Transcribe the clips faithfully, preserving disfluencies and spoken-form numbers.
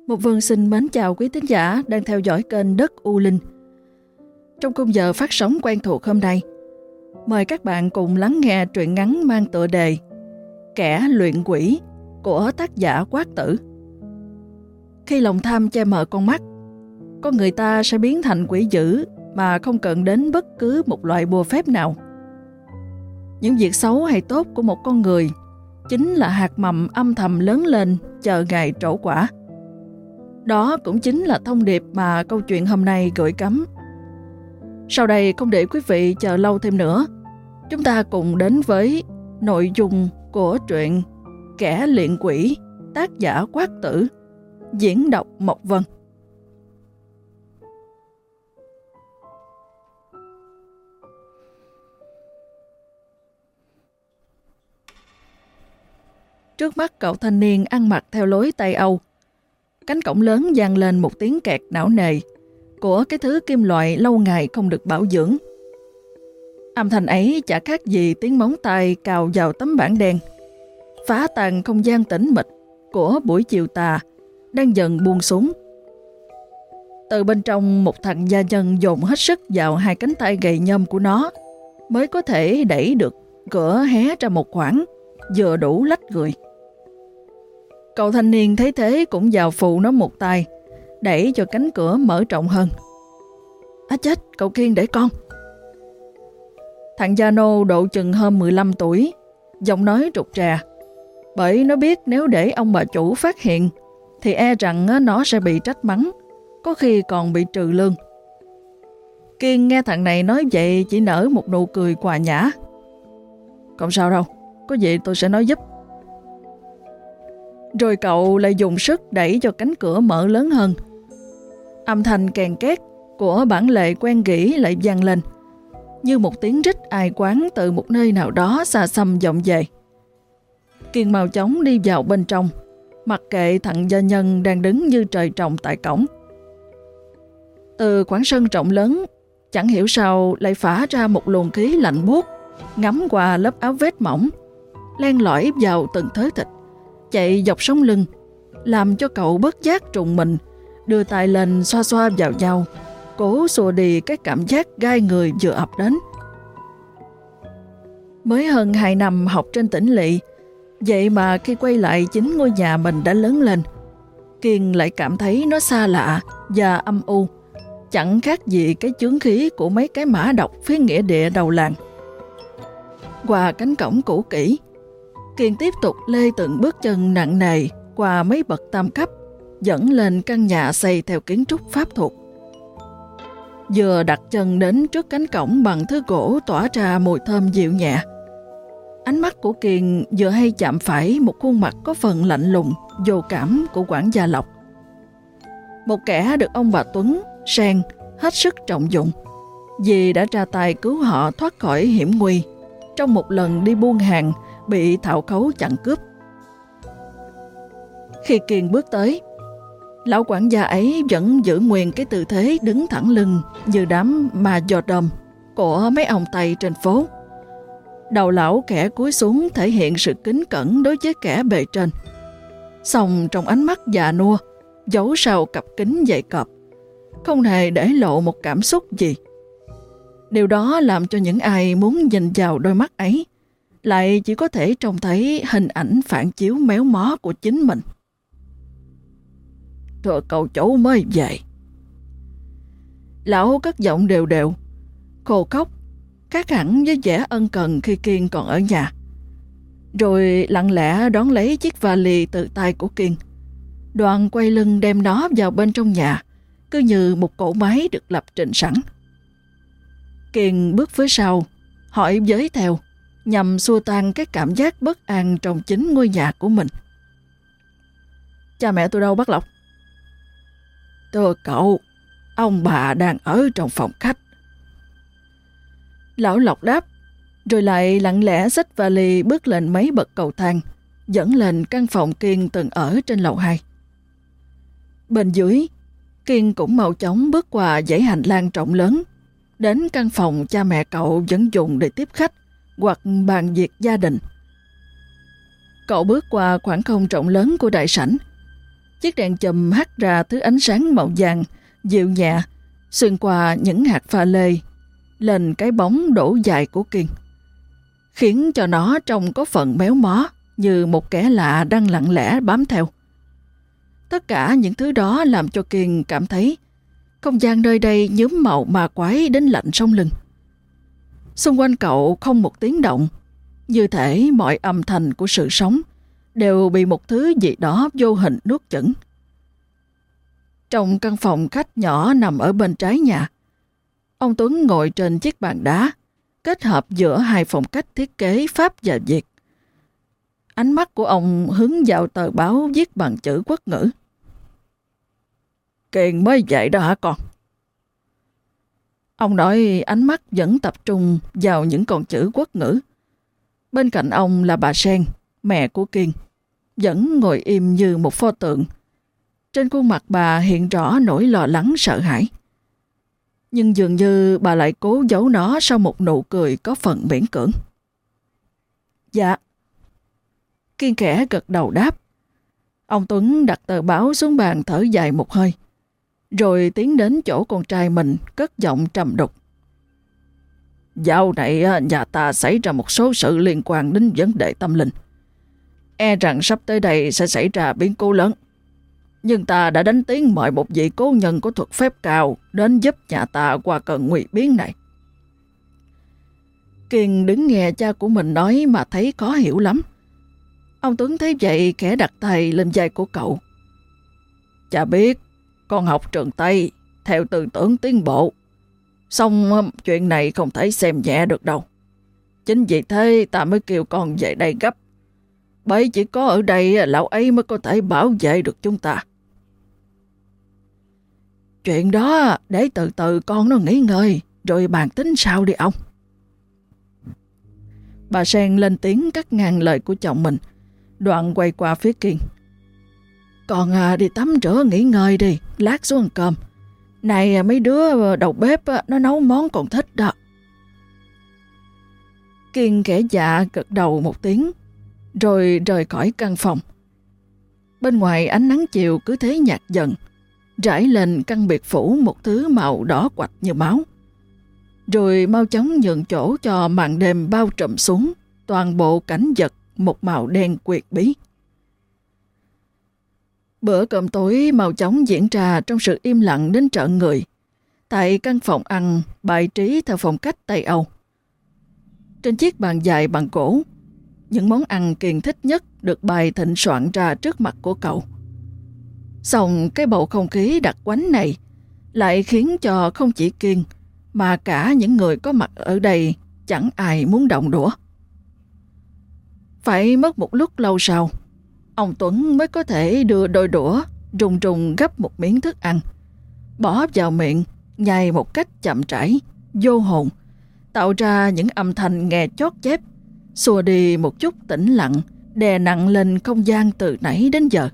Một vần xin mến chào quý thính giả đang theo dõi kênh Đất U Linh. Trong khung giờ phát sóng quen thuộc hôm nay, mời các bạn cùng lắng nghe truyện ngắn mang tựa đề Kẻ luyện quỷ của tác giả Quát Tử. Khi lòng tham che mờ con mắt, con người ta sẽ biến thành quỷ dữ mà không cần đến bất cứ một loại bùa phép nào. Những việc xấu hay tốt của một con người chính là hạt mầm âm thầm lớn lên chờ ngày trổ quả. Đó cũng chính là thông điệp mà câu chuyện hôm nay gửi gắm. Sau đây không để quý vị chờ lâu thêm nữa, chúng ta cùng đến với nội dung của truyện Kẻ luyện quỷ, tác giả Quát Tử, diễn đọc Mộc Vân. Trước mắt cậu thanh niên ăn mặc theo lối Tây Âu, cánh cổng lớn vang lên một tiếng kẹt não nề của cái thứ kim loại lâu ngày không được bảo dưỡng. Âm thanh ấy chả khác gì tiếng móng tay cào vào tấm bảng đen, phá tan không gian tĩnh mịch của buổi chiều tà đang dần buông xuống. Từ bên trong, một thằng gia nhân dồn hết sức vào hai cánh tay gầy nhom của nó mới có thể đẩy được cửa hé ra một khoảng vừa đủ lách người. Cậu thanh niên thấy thế cũng vào phụ nó một tay, đẩy cho cánh cửa mở rộng hơn. Á chết, cậu Kiên để con. Thằng gia nô độ chừng hơn mười lăm tuổi, giọng nói rụt rè, bởi nó biết nếu để ông bà chủ phát hiện thì e rằng nó sẽ bị trách mắng, có khi còn bị trừ lương. Kiên nghe thằng này nói vậy chỉ nở một nụ cười hòa nhã. Không sao đâu, có gì tôi sẽ nói giúp. Rồi cậu lại dùng sức đẩy cho cánh cửa mở lớn hơn. Âm thanh kèn két của bản lề quen gỉ lại vang lên, như một tiếng rít ai quán từ một nơi nào đó xa xăm vọng về. Kiên mau chóng đi vào bên trong, mặc kệ thằng gia nhân đang đứng như trời trồng tại cổng. Từ khoảng sân rộng lớn, chẳng hiểu sao lại phả ra một luồng khí lạnh buốt, ngắm qua lớp áo vest mỏng, len lỏi vào từng thớ thịt, chạy dọc sống lưng, làm cho cậu bất giác trùng mình, đưa tay lên xoa xoa vào nhau, cố xua đi cái cảm giác gai người vừa ập đến. Mới hơn hai năm học trên tỉnh lỵ, vậy mà khi quay lại chính ngôi nhà mình đã lớn lên, Kiên lại cảm thấy nó xa lạ và âm u, chẳng khác gì cái chướng khí của mấy cái mã độc phía nghĩa địa đầu làng. Qua cánh cổng cũ kỹ, Kiên tiếp tục lê từng bước chân nặng nề qua mấy bậc tam cấp, dẫn lên căn nhà xây theo kiến trúc pháp thuật. Vừa đặt chân đến trước cánh cổng bằng thứ gỗ tỏa ra mùi thơm dịu nhẹ, ánh mắt của Kiên vừa hay chạm phải một khuôn mặt có phần lạnh lùng, vô cảm của quản gia Lộc. Một kẻ được ông bà Tuấn, Sen hết sức trọng dụng, vì đã ra tay cứu họ thoát khỏi hiểm nguy trong một lần đi buôn hàng bị thạo khấu chặn cướp. Khi Kiên bước tới, lão quản gia ấy vẫn giữ nguyên cái tư thế đứng thẳng lưng như đám ma giò đom của mấy ông Tây trên phố. Đầu lão kẻ cúi xuống thể hiện sự kính cẩn đối với kẻ bề trên, song trong ánh mắt già nua giấu sau cặp kính dày cọp không hề để lộ một cảm xúc gì. Điều đó làm cho những ai muốn nhìn vào đôi mắt ấy lại chỉ có thể trông thấy hình ảnh phản chiếu méo mó của chính mình. Thưa cậu chủ mới về. Lão cất giọng đều đều, khô khốc, khác hẳn với vẻ ân cần khi Kiên còn ở nhà. Rồi lặng lẽ đón lấy chiếc vali từ tay của Kiên, đoạn quay lưng đem nó vào bên trong nhà, cứ như một cỗ máy được lập trình sẵn. Kiên bước phía sau, hỏi với theo, nhằm xua tan cái cảm giác bất an trong chính ngôi nhà của mình. Cha mẹ tôi đâu bác Lộc? Thưa cậu, ông bà đang ở trong phòng khách. Lão Lộc đáp, rồi lại lặng lẽ xách vali bước lên mấy bậc cầu thang, dẫn lên căn phòng Kiên từng ở trên lầu hai. Bên dưới, Kiên cũng mau chóng bước qua dãy hành lang rộng lớn, đến căn phòng cha mẹ cậu vẫn dùng để tiếp khách hoặc bàn việc gia đình. Cậu bước qua khoảng không rộng lớn của đại sảnh, Chiếc đèn chùm hắt ra thứ ánh sáng màu vàng, dịu nhẹ, xuyên qua những hạt pha lê, lên cái bóng đổ dài của Kiên, khiến cho nó trông có phần méo mó, như một kẻ lạ đang lặng lẽ bám theo. Tất cả những thứ đó làm cho Kiên cảm thấy không gian nơi đây nhuốm màu ma quái đến lạnh sống lưng. Xung quanh cậu không một tiếng động, như thể mọi âm thanh của sự sống đều bị một thứ gì đó vô hình nuốt chửng. Trong căn phòng khách nhỏ nằm ở bên trái nhà, ông Tuấn ngồi trên chiếc bàn đá, kết hợp giữa hai phong cách thiết kế Pháp và Việt. Ánh mắt của ông hướng vào tờ báo viết bằng chữ quốc ngữ. Kiên mới vậy đó hả con? Ông nói ánh mắt vẫn tập trung vào những con chữ quốc ngữ. Bên cạnh ông là bà Sen, mẹ của Kiên, vẫn ngồi im như một pho tượng. Trên khuôn mặt bà hiện rõ nỗi lo lắng sợ hãi. Nhưng dường như bà lại cố giấu nó sau một nụ cười có phần miễn cưỡng. Dạ. Kiên khẽ gật đầu đáp. Ông Tuấn đặt tờ báo xuống bàn thở dài một hơi, rồi tiến đến chỗ con trai mình cất giọng trầm đục. Dạo này nhà ta xảy ra một số sự liên quan đến vấn đề tâm linh. E rằng sắp tới đây sẽ xảy ra biến cố lớn. Nhưng ta đã đánh tiếng mời một vị cố nhân của thuật phép cao đến giúp nhà ta qua cơn nguy biến này. Kiên đứng nghe cha của mình nói mà thấy khó hiểu lắm. Ông Tuấn thấy vậy khẽ đặt tay lên vai của cậu. Cha biết con học trường Tây theo tư tưởng tiến bộ, xong chuyện này không thể xem nhẹ được đâu. Chính vì thế ta mới kêu con về đây gấp. Bởi chỉ có ở đây lão ấy mới có thể bảo vệ được chúng ta. Chuyện đó để từ từ con nó nghỉ ngơi, rồi bàn tính sau đi ông. Bà Sen lên tiếng cắt ngang lời của chồng mình, đoạn quay qua phía Kiên. Con à, đi tắm rửa nghỉ ngơi đi, lát xuống ăn cơm. Này mấy đứa đầu bếp nó nấu món con thích đó. Kiên khẽ dạ gật đầu một tiếng, rồi rời khỏi căn phòng. Bên ngoài ánh nắng chiều cứ thế nhạt dần, rải lên căn biệt phủ một thứ màu đỏ quạch như máu. Rồi mau chóng nhường chỗ cho màn đêm bao trùm xuống toàn bộ cảnh vật một màu đen quyệt bí. Bữa cơm tối mau chóng diễn ra trong sự im lặng đến trợn người, tại căn phòng ăn bài trí theo phong cách Tây Âu. Trên chiếc bàn dài bằng gỗ, những món ăn Kiên thích nhất được bày thịnh soạn ra trước mặt của cậu. Xong cái bầu không khí đặc quánh này lại khiến cho không chỉ Kiên mà cả những người có mặt ở đây chẳng ai muốn động đũa. Phải mất một lúc lâu sau, ông Tuấn mới có thể đưa đôi đũa rùng rùng gấp một miếng thức ăn, bỏ vào miệng, nhai một cách chậm rãi, vô hồn, tạo ra những âm thanh nghe chót chép, xua đi một chút tĩnh lặng đè nặng lên không gian từ nãy đến giờ.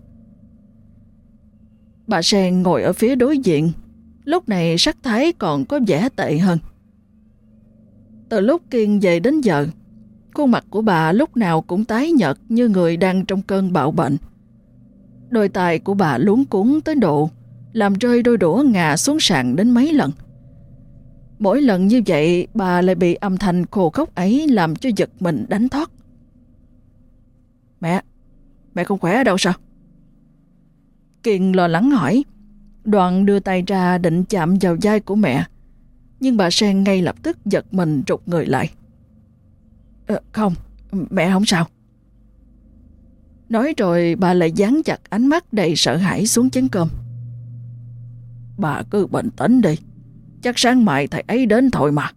Bà Sen ngồi ở phía đối diện, lúc này sắc thái còn có vẻ tệ hơn. Từ lúc Kiên về đến giờ, khuôn mặt của bà lúc nào cũng tái nhợt như người đang trong cơn bạo bệnh. Đôi tay của bà luống cuống tới độ làm rơi đôi đũa ngã xuống sàn đến mấy lần. Mỗi lần như vậy, bà lại bị âm thanh khô khốc ấy làm cho giật mình đánh thoát. Mẹ, mẹ không khỏe ở đâu sao? Kiên lo lắng hỏi, đoạn đưa tay ra định chạm vào vai của mẹ, nhưng bà Sen ngay lập tức giật mình rụt người lại. Ờ, không, mẹ không sao. Nói rồi bà lại dán chặt ánh mắt đầy sợ hãi xuống chén cơm. Bà cứ bình tĩnh đi, chắc sáng mai thầy ấy đến thôi mà.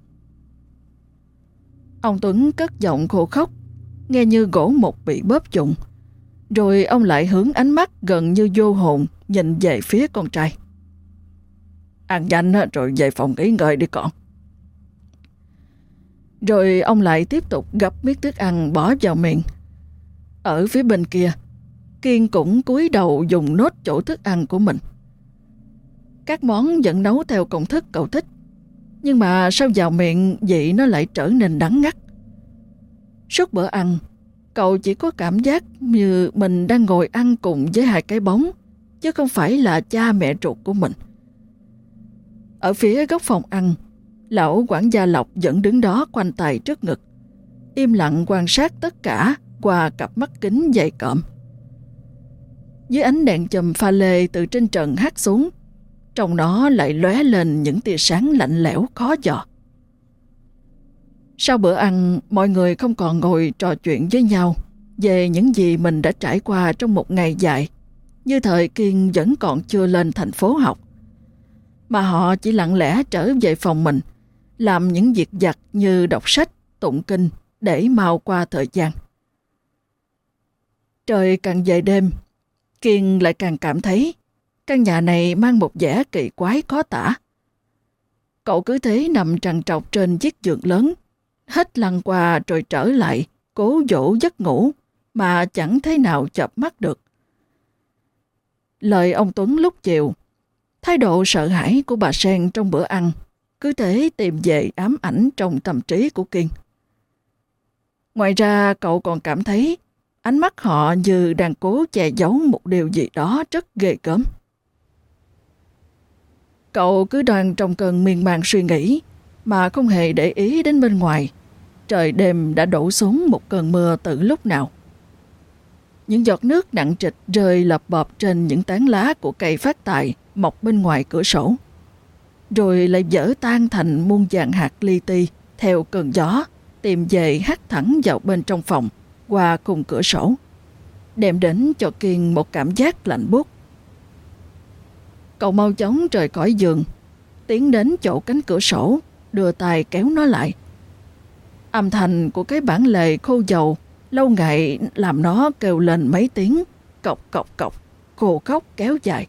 Ông Tuấn cất giọng khô khốc, nghe như gỗ mục bị bóp dụng. Rồi ông lại hướng ánh mắt gần như vô hồn nhìn về phía con trai. Ăn nhanh rồi về phòng nghỉ ngơi đi con. Rồi ông lại tiếp tục gắp miếng thức ăn bỏ vào miệng. Ở phía bên kia, Kiên cũng cúi đầu dùng nốt chỗ thức ăn của mình. Các món vẫn nấu theo công thức cậu thích, nhưng mà sao vào miệng vị nó lại trở nên đắng ngắt. Suốt bữa ăn, cậu chỉ có cảm giác như mình đang ngồi ăn cùng với hai cái bóng, chứ không phải là cha mẹ ruột của mình. Ở phía góc phòng ăn, lão quản gia Lộc vẫn đứng đó khoanh tay trước ngực, im lặng quan sát tất cả qua cặp mắt kính dày cộm. Dưới ánh đèn chùm pha lê từ trên trần hắt xuống, trong nó lại lóe lên những tia sáng lạnh lẽo khó dò. Sau bữa ăn, mọi người không còn ngồi trò chuyện với nhau về những gì mình đã trải qua trong một ngày dài, như thời Kiên vẫn còn chưa lên thành phố học, mà họ chỉ lặng lẽ trở về phòng mình, làm những việc vặt như đọc sách, tụng kinh để mau qua thời gian. Trời càng về đêm, Kiên lại càng cảm thấy căn nhà này mang một vẻ kỳ quái khó tả. Cậu cứ thế nằm trằn trọc trên chiếc giường lớn, hết lăn qua rồi trở lại, cố dỗ giấc ngủ mà chẳng thế nào chợp mắt được. Lời ông Tuấn lúc chiều, thái độ sợ hãi của bà Sen trong bữa ăn, cứ thế tìm về ám ảnh trong tâm trí của Kiên. Ngoài ra cậu còn cảm thấy ánh mắt họ như đang cố che giấu một điều gì đó rất ghê gớm. Cậu cứ đang trong cơn miên man suy nghĩ mà không hề để ý đến bên ngoài. Trời đêm đã đổ xuống một cơn mưa từ lúc nào. Những giọt nước nặng trịch rơi lập bập trên những tán lá của cây phát tài mọc bên ngoài cửa sổ, rồi lại vỡ tan thành muôn vàn hạt li ti theo cơn gió tìm về hắt thẳng vào bên trong phòng qua khung cửa sổ, đem đến cho Kiên một cảm giác lạnh buốt. Cậu mau chóng rời khỏi giường, tiến đến chỗ cánh cửa sổ, đưa tay kéo nó lại. Âm thanh của cái bản lề khô dầu lâu ngày làm nó kêu lên mấy tiếng cọc cọc cọc, khô khóc kéo dài.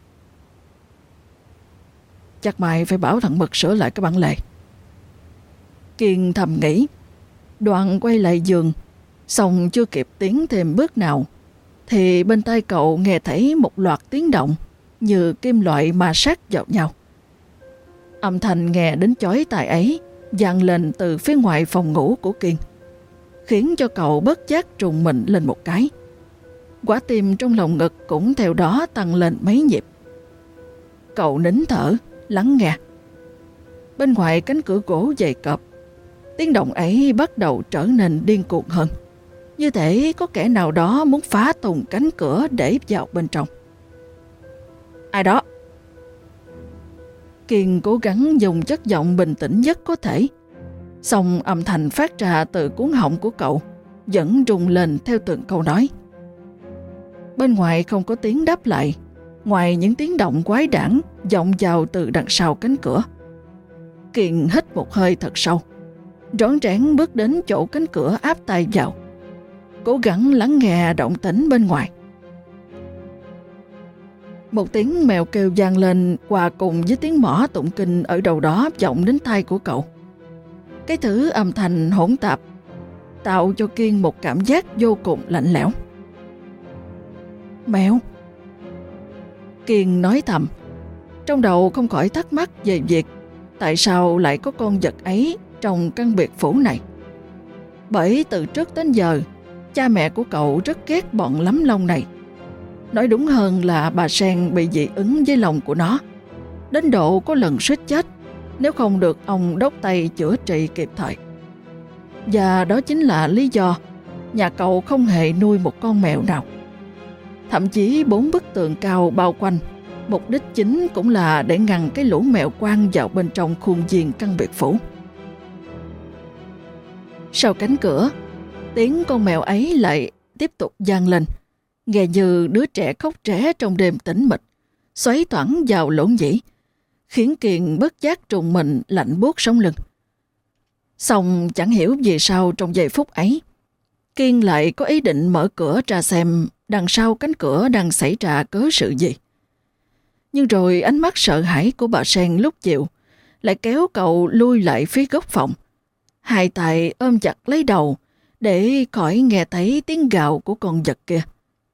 Chắc mày phải bảo thằng Mực sửa lại cái bản lề. Kiên thầm nghĩ, đoạn quay lại giường, xong chưa kịp tiến thêm bước nào, thì bên tai cậu nghe thấy một loạt tiếng động như kim loại ma sát vào nhau. Âm thanh nghe đến chói tai ấy vang lên từ phía ngoài phòng ngủ của Kiên, khiến cho cậu bất giác trùng mình lên một cái. Quả tim trong lồng ngực cũng theo đó tăng lên mấy nhịp. Cậu nín thở, lắng nghe. Bên ngoài cánh cửa gỗ dày cộp, tiếng động ấy bắt đầu trở nên điên cuồng hơn, như thể có kẻ nào đó muốn phá tung cánh cửa để vào bên trong. Ai đó? Kiên cố gắng dùng chất giọng bình tĩnh nhất có thể, song âm thanh phát ra từ cuống họng của cậu vẫn rung lên theo từng câu nói. Bên ngoài không có tiếng đáp lại, ngoài những tiếng động quái đản vọng vào từ đằng sau cánh cửa. Kiên hít một hơi thật sâu, rón rén bước đến chỗ cánh cửa áp tay vào, cố gắng lắng nghe động tĩnh bên ngoài. Một tiếng mèo kêu vang lên hòa cùng với tiếng mõ tụng kinh ở đầu đó vọng đến tai của cậu. Cái thứ âm thanh hỗn tạp tạo cho Kiên một cảm giác vô cùng lạnh lẽo. Mèo? Kiên nói thầm, trong đầu không khỏi thắc mắc về việc tại sao lại có con vật ấy trong căn biệt phủ này. Bởi từ trước đến giờ, cha mẹ của cậu rất ghét bọn lắm lông này. Nói đúng hơn là bà Sen bị dị ứng với lông của nó, đến độ có lần suýt chết nếu không được ông đốc tay chữa trị kịp thời. Và đó chính là lý do nhà cậu không hề nuôi một con mèo nào. Thậm chí bốn bức tường cao bao quanh, mục đích chính cũng là để ngăn cái lũ mèo quang vào bên trong khuôn viên căn biệt phủ. Sau cánh cửa, tiếng con mèo ấy lại tiếp tục vang lên, nghe như đứa trẻ khóc trẻ trong đêm tĩnh mịch, xoáy thoảng vào lỗ nhĩ, khiến Kiên bất giác trùng mình lạnh buốt sống lưng. Xong chẳng hiểu vì sao trong giây phút ấy, Kiên lại có ý định mở cửa ra xem đằng sau cánh cửa đang xảy ra cớ sự gì. Nhưng rồi ánh mắt sợ hãi của bà Sen lúc chiều lại kéo cậu lui lại phía góc phòng, hai tay ôm chặt lấy đầu để khỏi nghe thấy tiếng gào của con vật kia.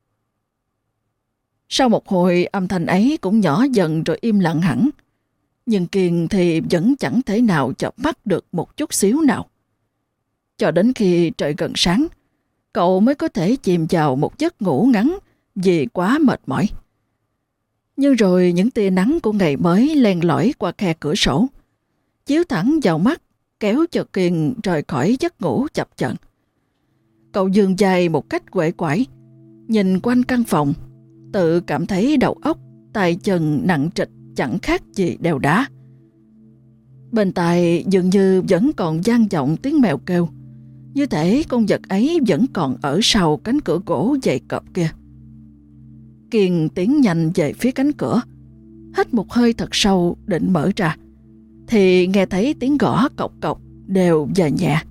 Sau một hồi âm thanh ấy cũng nhỏ dần rồi im lặng hẳn, nhưng Kiên thì vẫn chẳng thể nào chợp mắt được một chút xíu nào. Cho đến khi trời gần sáng, cậu mới có thể chìm vào một giấc ngủ ngắn vì quá mệt mỏi. Nhưng rồi những tia nắng của ngày mới len lỏi qua khe cửa sổ, chiếu thẳng vào mắt, kéo cho Kiên rời khỏi giấc ngủ chập chờn. Cậu dường dài một cách quể quải, nhìn quanh căn phòng, tự cảm thấy đầu óc, tay chân nặng trịch chẳng khác gì đeo đá. Bên tai dường như vẫn còn vang vọng tiếng mèo kêu, như thể con vật ấy vẫn còn ở sau cánh cửa gỗ dày cộp kia. Kiên tiến nhanh về phía cánh cửa, hít một hơi thật sâu định mở ra, thì nghe thấy tiếng gõ cộc cộc đều và nhẹ.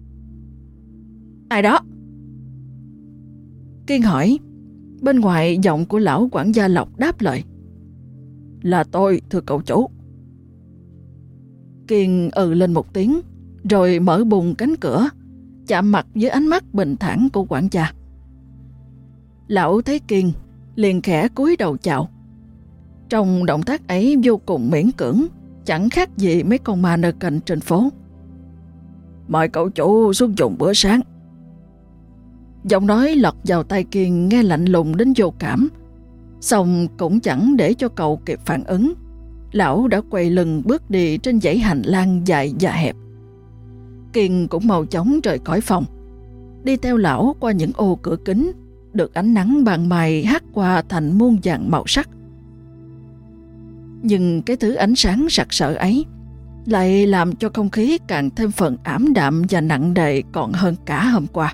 Ai đó? Kiên hỏi. Bên ngoài giọng của lão quản gia Lộc đáp lời. Là tôi, thưa cậu chủ. Kiên ừ lên một tiếng, rồi mở bùng cánh cửa, chạm mặt với ánh mắt bình thản của quản gia. Lão thấy Kiên, liền khẽ cúi đầu chào. Trong động tác ấy vô cùng miễn cưỡng, chẳng khác gì mấy con ma nơ canh trên phố. Mời cậu chủ xuống dùng bữa sáng. Giọng nói lọt vào tai Kiên nghe lạnh lùng đến vô cảm, xong cũng chẳng để cho cậu kịp phản ứng. Lão đã quay lưng bước đi trên dãy hành lang dài và hẹp. Kiên cũng mau chóng rời khỏi phòng, đi theo lão qua những ô cửa kính được ánh nắng ban mai hắt qua thành muôn vàn màu sắc. Nhưng cái thứ ánh sáng sặc sỡ ấy lại làm cho không khí càng thêm phần ảm đạm và nặng nề còn hơn cả hôm qua.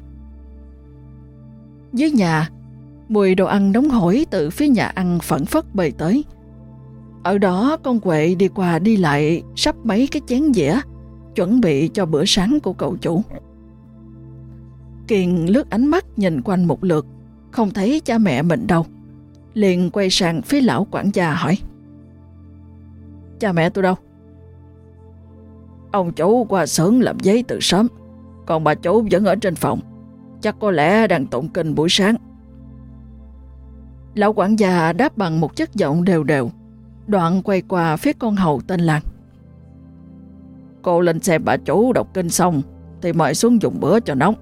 Dưới nhà, mùi đồ ăn nóng hổi từ phía nhà ăn phẩn phất bay tới. Ở đó con Huệ đi qua đi lại sắp mấy cái chén dĩa, chuẩn bị cho bữa sáng của cậu chủ. Kiên lướt ánh mắt nhìn quanh một lượt, không thấy cha mẹ mình đâu, liền quay sang phía lão quản gia hỏi. Cha mẹ tôi đâu? Ông chủ qua xưởng làm giấy từ sớm, còn bà chủ vẫn ở trên phòng, chắc có lẽ đang tụng kinh buổi sáng. Lão quản gia đáp bằng một chất giọng đều đều, đoạn quay qua phía con hầu tên Lan. Cô lên xem bà chủ đọc kinh xong thì mời xuống dùng bữa cho nóng.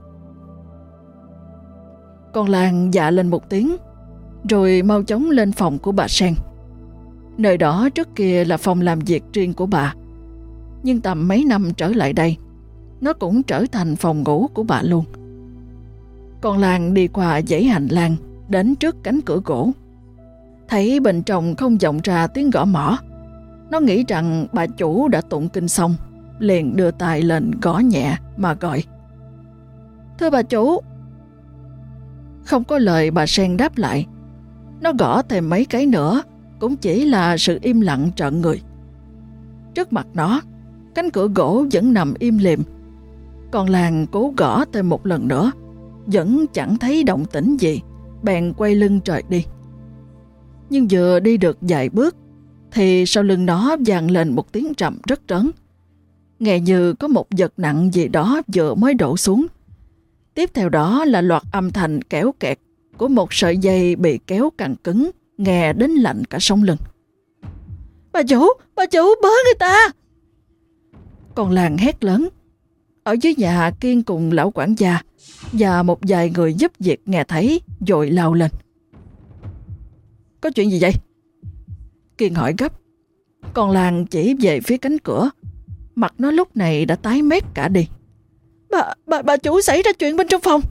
Con Lan dạ lên một tiếng, rồi mau chóng lên phòng của bà Sen. Nơi đó trước kia là phòng làm việc riêng của bà, nhưng tầm mấy năm trở lại đây, nó cũng trở thành phòng ngủ của bà luôn. Con Lan đi qua dãy hành lang đến trước cánh cửa gỗ, thấy bên trong không vọng ra tiếng gõ mõ. Nó nghĩ rằng bà chủ đã tụng kinh xong, liền đưa tay lên gõ nhẹ mà gọi. Thưa bà chủ. Không có lời bà Sen đáp lại. Nó gõ thêm mấy cái nữa, cũng chỉ là sự im lặng trợn người. Trước mặt nó, cánh cửa gỗ vẫn nằm im lìm. Còn Lan cố gõ thêm một lần nữa, vẫn chẳng thấy động tĩnh gì, bèn quay lưng trời đi. Nhưng vừa đi được vài bước, thì sau lưng nó vang lên một tiếng trầm rất trớn, nghe như có một vật nặng gì đó vừa mới đổ xuống. Tiếp theo đó là loạt âm thanh kéo kẹt của một sợi dây bị kéo càng cứng, nghe đến lạnh cả sống lưng. Bà chủ, bà chủ, bớ người ta! Con Lan hét lớn. Ở dưới nhà, Kiên cùng lão quản gia và một vài người giúp việc nghe thấy dội lao lên. Có chuyện gì vậy? Kiên hỏi gấp. Con Lan chỉ về phía cánh cửa, mặt nó lúc này đã tái mét cả đi. Bà, bà, bà chủ xảy ra chuyện bên trong phòng.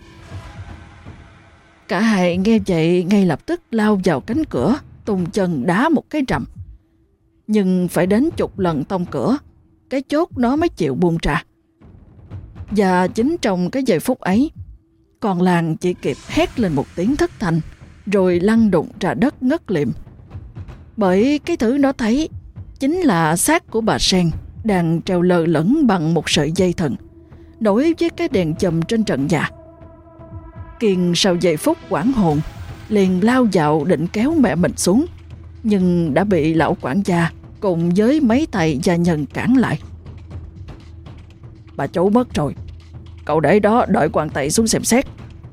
Cả hai nghe vậy ngay lập tức lao vào cánh cửa, tung chân đá một cái rầm. Nhưng phải đến chục lần tông cửa, cái chốt nó mới chịu buông ra. Và chính trong cái giây phút ấy, con Lan chỉ kịp hét lên một tiếng thất thanh, rồi lăn đụng ra đất ngất liệm. Bởi cái thứ nó thấy chính là xác của bà Sen đang treo lơ lửng bằng một sợi dây thừng, nối với cái đèn chùm trên trần nhà. Kiên sau giây phút hoảng hồn, liền lao vào định kéo mẹ mình xuống, nhưng đã bị lão quản gia cùng với mấy thầy gia nhân cản lại. Bà chủ mất rồi, cậu để đó đợi quan tỵ xuống xem xét.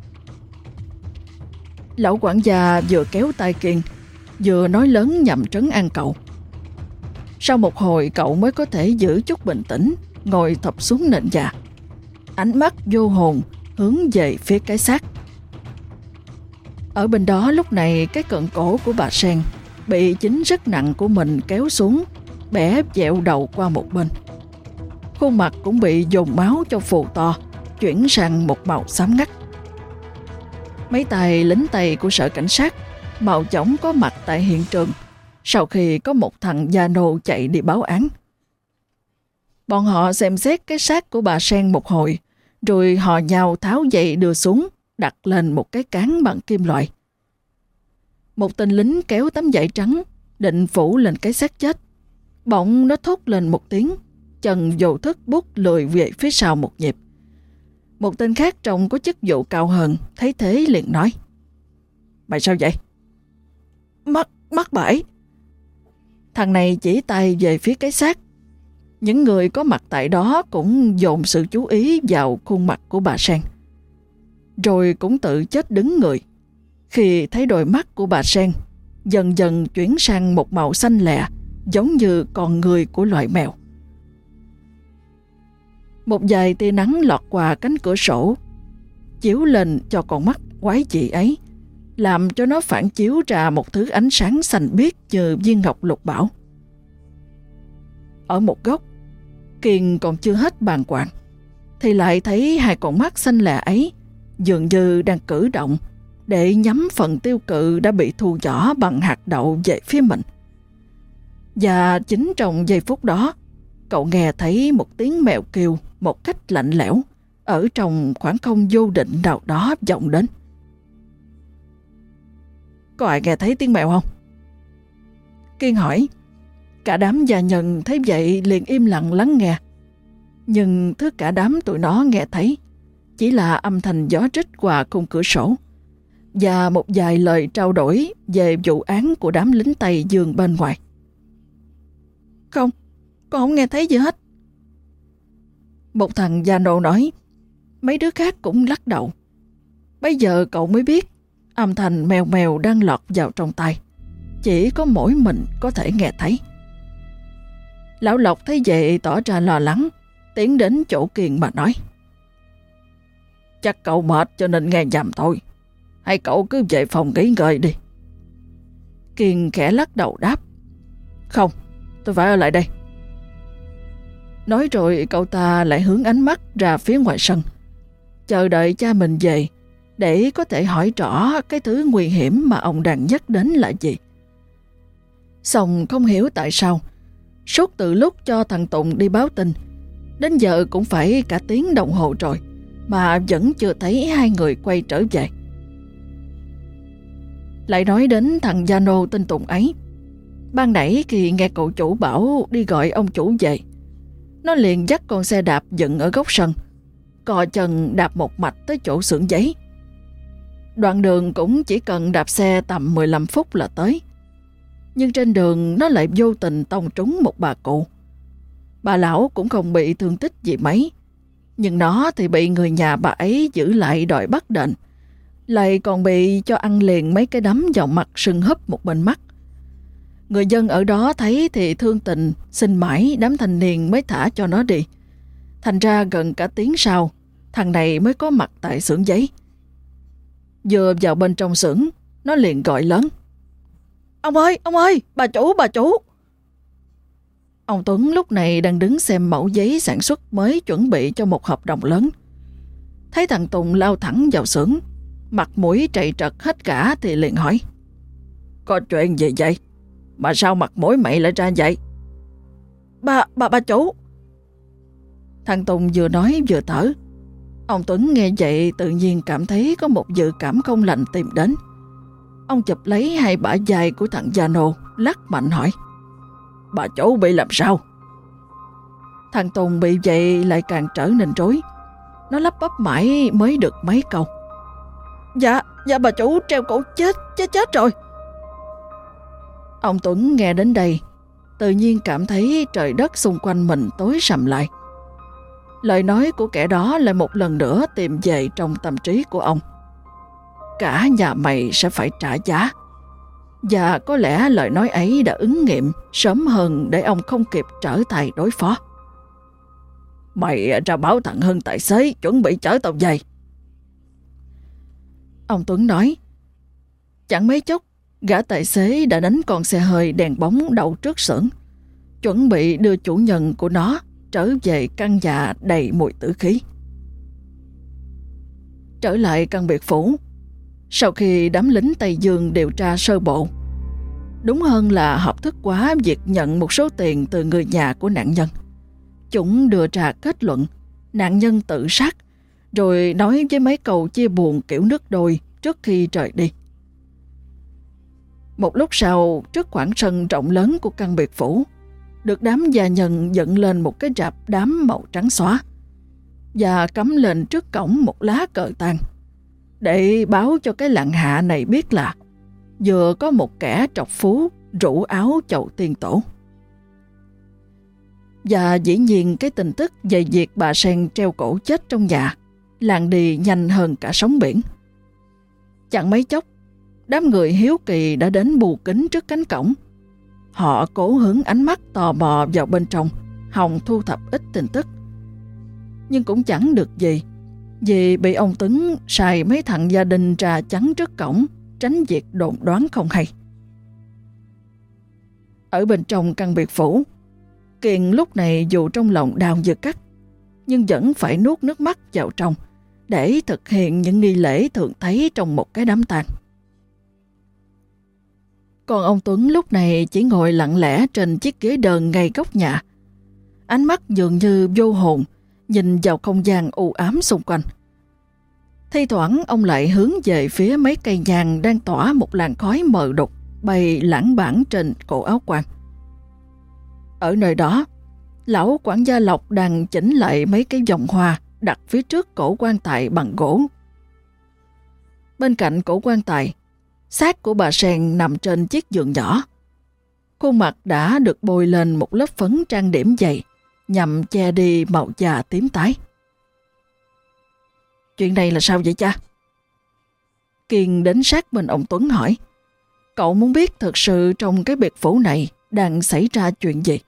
Lão quản gia vừa kéo tay Kiên, vừa nói lớn nhằm trấn an cậu. Sau một hồi cậu mới có thể giữ chút bình tĩnh, ngồi thụp xuống nền nhà, ánh mắt vô hồn hướng về phía cái xác. Ở bên đó lúc này cái cận cổ của bà Sen bị chính sức nặng của mình kéo xuống, bẻ dẹo đầu qua một bên. Khuôn mặt cũng bị dồn máu cho phù to, chuyển sang một màu xám ngắt. Mấy tay lính Tây của sở cảnh sát mau chóng có mặt tại hiện trường sau khi có một thằng gia nô chạy đi báo án. Bọn họ xem xét cái xác của bà Sen một hồi, rồi họ nhào tháo giày đưa xuống, đặt lên một cái cán bằng kim loại. Một tên lính kéo tấm vải trắng, định phủ lên cái xác chết. Bỗng nó thốt lên một tiếng, chân vô thức bút lùi về phía sau một nhịp. Một tên khác trông có chức vụ cao hơn, thấy thế liền nói: "Mày sao vậy?" Mắt, mắt bãi. Thằng này chỉ tay về phía cái xác. Những người có mặt tại đó cũng dồn sự chú ý vào khuôn mặt của bà Sen. Rồi cũng tự chết đứng người khi thấy đôi mắt của bà Sen dần dần chuyển sang một màu xanh lè, giống như con người của loài mèo. Một vài tia nắng lọt qua cánh cửa sổ, chiếu lên cho con mắt quái dị ấy, làm cho nó phản chiếu ra một thứ ánh sáng xanh biếc như viên ngọc lục bảo. Ở một góc, Kiên còn chưa hết bàng hoàng, thì lại thấy hai con mắt xanh lè ấy dường như đang cử động để nhắm phần tiêu cự đã bị thu nhỏ bằng hạt đậu về phía mình. Và chính trong giây phút đó, cậu nghe thấy một tiếng mèo kêu một cách lạnh lẽo ở trong khoảng không vô định nào đó vọng đến. "Có ai nghe thấy tiếng mèo không?" Kiên hỏi. Cả đám gia nhân thấy vậy liền im lặng lắng nghe. Nhưng thứ cả đám tụi nó nghe thấy chỉ là âm thanh gió rít qua khung cửa sổ và một vài lời trao đổi về vụ án của đám lính Tây Dương bên ngoài. "Không, con không nghe thấy gì hết." Một thằng gia nô nói. Mấy đứa khác cũng lắc đầu. Bây giờ cậu mới biết âm thanh mèo mèo đang lọt vào trong tai chỉ có mỗi mình có thể nghe thấy. Lão Lộc thấy vậy tỏ ra lo lắng, tiến đến chỗ Kiên mà nói: "Chắc cậu mệt cho nên nghe nhầm thôi. Hay cậu cứ về phòng nghỉ ngơi đi." Kiên khẽ lắc đầu đáp: "Không, tôi phải ở lại đây." Nói rồi cậu ta lại hướng ánh mắt ra phía ngoài sân, chờ đợi cha mình về để có thể hỏi rõ cái thứ nguy hiểm mà ông đang nhắc đến là gì. Xong không hiểu tại sao, suốt từ lúc cho thằng Tùng đi báo tin, đến giờ cũng phải cả tiếng đồng hồ rồi mà vẫn chưa thấy hai người quay trở về. Lại nói đến thằng gia nô tên Tùng ấy, ban nãy khi nghe cậu chủ bảo đi gọi ông chủ về, nó liền dắt con xe đạp dựng ở góc sân, cò chân đạp một mạch tới chỗ xưởng giấy. Đoạn đường cũng chỉ cần đạp xe tầm mười lăm phút là tới. Nhưng trên đường nó lại vô tình tông trúng một bà cụ. Bà lão cũng không bị thương tích gì mấy, nhưng nó thì bị người nhà bà ấy giữ lại đòi bắt đền, lại còn bị cho ăn liền mấy cái đấm vào mặt sưng húp một bên mắt. Người dân ở đó thấy thì thương tình, xin mãi đám thanh niên mới thả cho nó đi. Thành ra gần cả tiếng sau, thằng này mới có mặt tại xưởng giấy. Vừa vào bên trong xưởng, nó liền gọi lớn: "Ông ơi, ông ơi, bà chủ, bà chủ!" Ông Tuấn lúc này đang đứng xem mẫu giấy sản xuất mới chuẩn bị cho một hợp đồng lớn. Thấy thằng Tùng lao thẳng vào xưởng, mặt mũi trầy trật hết cả thì liền hỏi: "Có chuyện gì vậy? Mà sao mặt mũi mày lại ra vậy?" Bà, bà, bà chủ." Thằng Tùng vừa nói vừa thở. Ông Tuấn nghe vậy tự nhiên cảm thấy có một dự cảm không lành tìm đến. Ông chụp lấy hai bả vai của thằng gia nô, lắc mạnh hỏi: "Bà chủ bị làm sao?" Thằng Tùng bị vậy lại càng trở nên rối. Nó lắp bắp mãi mới được mấy câu: Dạ, dạ bà chủ treo cổ chết, chết chết rồi." Ông Tuấn nghe đến đây, tự nhiên cảm thấy trời đất xung quanh mình tối sầm lại. Lời nói của kẻ đó lại một lần nữa tìm về trong tâm trí của ông: "Cả nhà mày sẽ phải trả giá." Và có lẽ lời nói ấy đã ứng nghiệm sớm hơn để ông không kịp trở tay đối phó. "Mày ra báo thằng Hưng tài xế chuẩn bị chở tao về." Ông Tuấn nói. Chẳng mấy chốc, Gã tài xế đã đánh con xe hơi đèn bóng đậu trước xưởng, chuẩn bị đưa chủ nhân của nó trở về căn nhà đầy mùi tử khí. Trở lại căn biệt phủ, sau khi đám lính Tây Dương điều tra sơ bộ, đúng hơn là hợp thức hóa việc nhận một số tiền từ người nhà của nạn nhân, chúng đưa ra kết luận nạn nhân tự sát, rồi nói với mấy câu chia buồn kiểu nước đôi trước khi rời đi. Một lúc sau, trước khoảng sân rộng lớn của căn biệt phủ, được đám gia nhân dựng lên một cái rạp đám màu trắng xóa và cắm lên trước cổng một lá cờ tang để báo cho cái làng hạ này biết là vừa có một kẻ trọc phú rủ áo chầu tiên tổ. Và dĩ nhiên cái tin tức về việc bà Sen treo cổ chết trong nhà lan đi nhanh hơn cả sóng biển. Chẳng mấy chốc, đám người hiếu kỳ đã đến bù kính trước cánh cổng. Họ cố hướng ánh mắt tò mò vào bên trong, hòng thu thập ít tin tức. Nhưng cũng chẳng được gì, vì bị ông Tuấn sai mấy thằng gia đình ra chắn trước cổng, tránh việc đồn đoán không hay. Ở bên trong căn biệt phủ, Kiền lúc này dù trong lòng đau như cắt, nhưng vẫn phải nuốt nước mắt vào trong để thực hiện những nghi lễ thường thấy trong một cái đám tang. Còn ông Tuấn lúc này chỉ ngồi lặng lẽ trên chiếc ghế đờn ngay góc nhà, ánh mắt dường như vô hồn, nhìn vào không gian u ám xung quanh. Thi thoảng ông lại hướng về phía mấy cây nhang đang tỏa một làn khói mờ đục bay lãng vảng trên cổ áo quan. Ở nơi đó, lão quản gia Lộc đang chỉnh lại mấy cái vòng hoa đặt phía trước cổ quan tài bằng gỗ. Bên cạnh cổ quan tài, xác của bà Sen nằm trên chiếc giường nhỏ. Khuôn mặt đã được bôi lên một lớp phấn trang điểm dày nhằm che đi màu da tím tái. Chuyện này là sao vậy cha? Kiên đến sát bên ông Tuấn hỏi. Cậu muốn biết thực sự trong cái biệt phủ này đang xảy ra chuyện gì?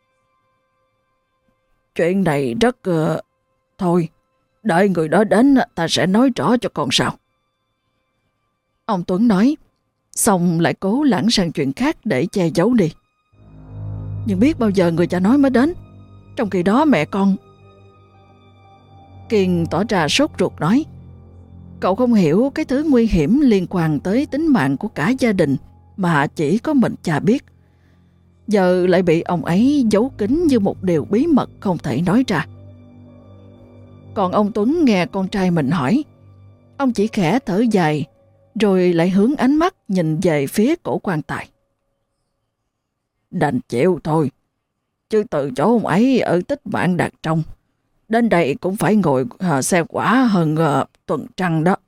Chuyện này rất... Uh... Thôi, đợi người đó đến ta sẽ nói rõ cho con sao. Ông Tuấn nói, xong lại cố lãng sang chuyện khác để che giấu đi. Nhưng biết bao giờ người cha nói mới đến, trong khi đó mẹ con... Kiên tỏ ra sốt ruột nói, cậu không hiểu cái thứ nguy hiểm liên quan tới tính mạng của cả gia đình mà chỉ có mình cha biết. Giờ lại bị ông ấy giấu kín như một điều bí mật không thể nói ra. Còn ông Tuấn nghe con trai mình hỏi, ông chỉ khẽ thở dài, rồi lại hướng ánh mắt nhìn về phía cổ quan tài. Đành chịu thôi, chứ từ chỗ ông ấy ở Tích Mạng Đạt Trong, đến đây cũng phải ngồi uh, xe quả hơn uh, tuần trăng đó.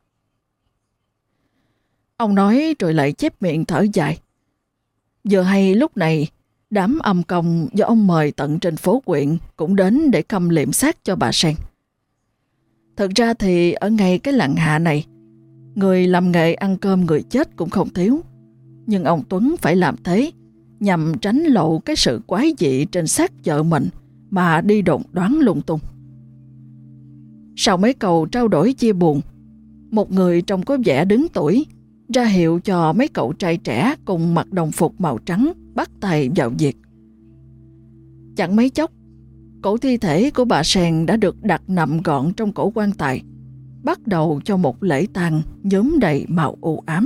Ông nói rồi lại chép miệng thở dài. Vừa hay lúc này, đám âm công do ông mời tận trên phố huyện cũng đến để khâm liệm xác cho bà Sen. Thật ra thì ở ngay cái làng hạ này, người làm nghề ăn cơm người chết cũng không thiếu. Nhưng ông Tuấn phải làm thế nhằm tránh lộ cái sự quái dị trên xác vợ mình mà đi đồn đoán lung tung. Sau mấy câu trao đổi chia buồn, một người trông có vẻ đứng tuổi ra hiệu cho mấy cậu trai trẻ cùng mặc đồng phục màu trắng bắt tay vào việc. Chẳng mấy chốc, cổ thi thể của bà Sen đã được đặt nằm gọn trong cổ quan tài, bắt đầu cho một lễ tang nhuốm đầy màu u ám.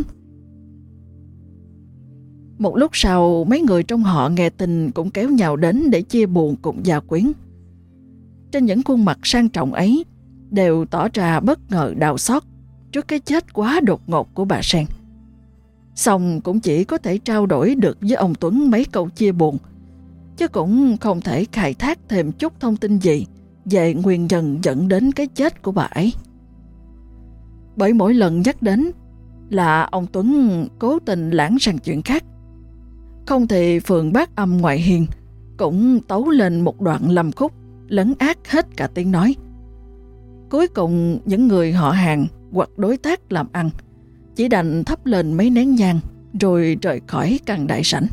Một lúc sau, mấy người trong họ nghe tin cũng kéo nhau đến để chia buồn cùng gia quyến. Trên những khuôn mặt sang trọng ấy đều tỏ ra bất ngờ đau xót trước cái chết quá đột ngột của bà Sen. Xong cũng chỉ có thể trao đổi được với ông Tuấn mấy câu chia buồn, chứ cũng không thể khai thác thêm chút thông tin gì về nguyên nhân dẫn đến cái chết của bà ấy. Bởi mỗi lần nhắc đến là ông Tuấn cố tình lãng sang chuyện khác. Không thì phường Bát Âm ngoài hiên cũng tấu lên một đoạn lâm khúc lấn át hết cả tiếng nói. Cuối cùng những người họ hàng hoặc đối tác làm ăn chỉ đành thắp lên mấy nén nhang rồi rời khỏi căn đại sảnh.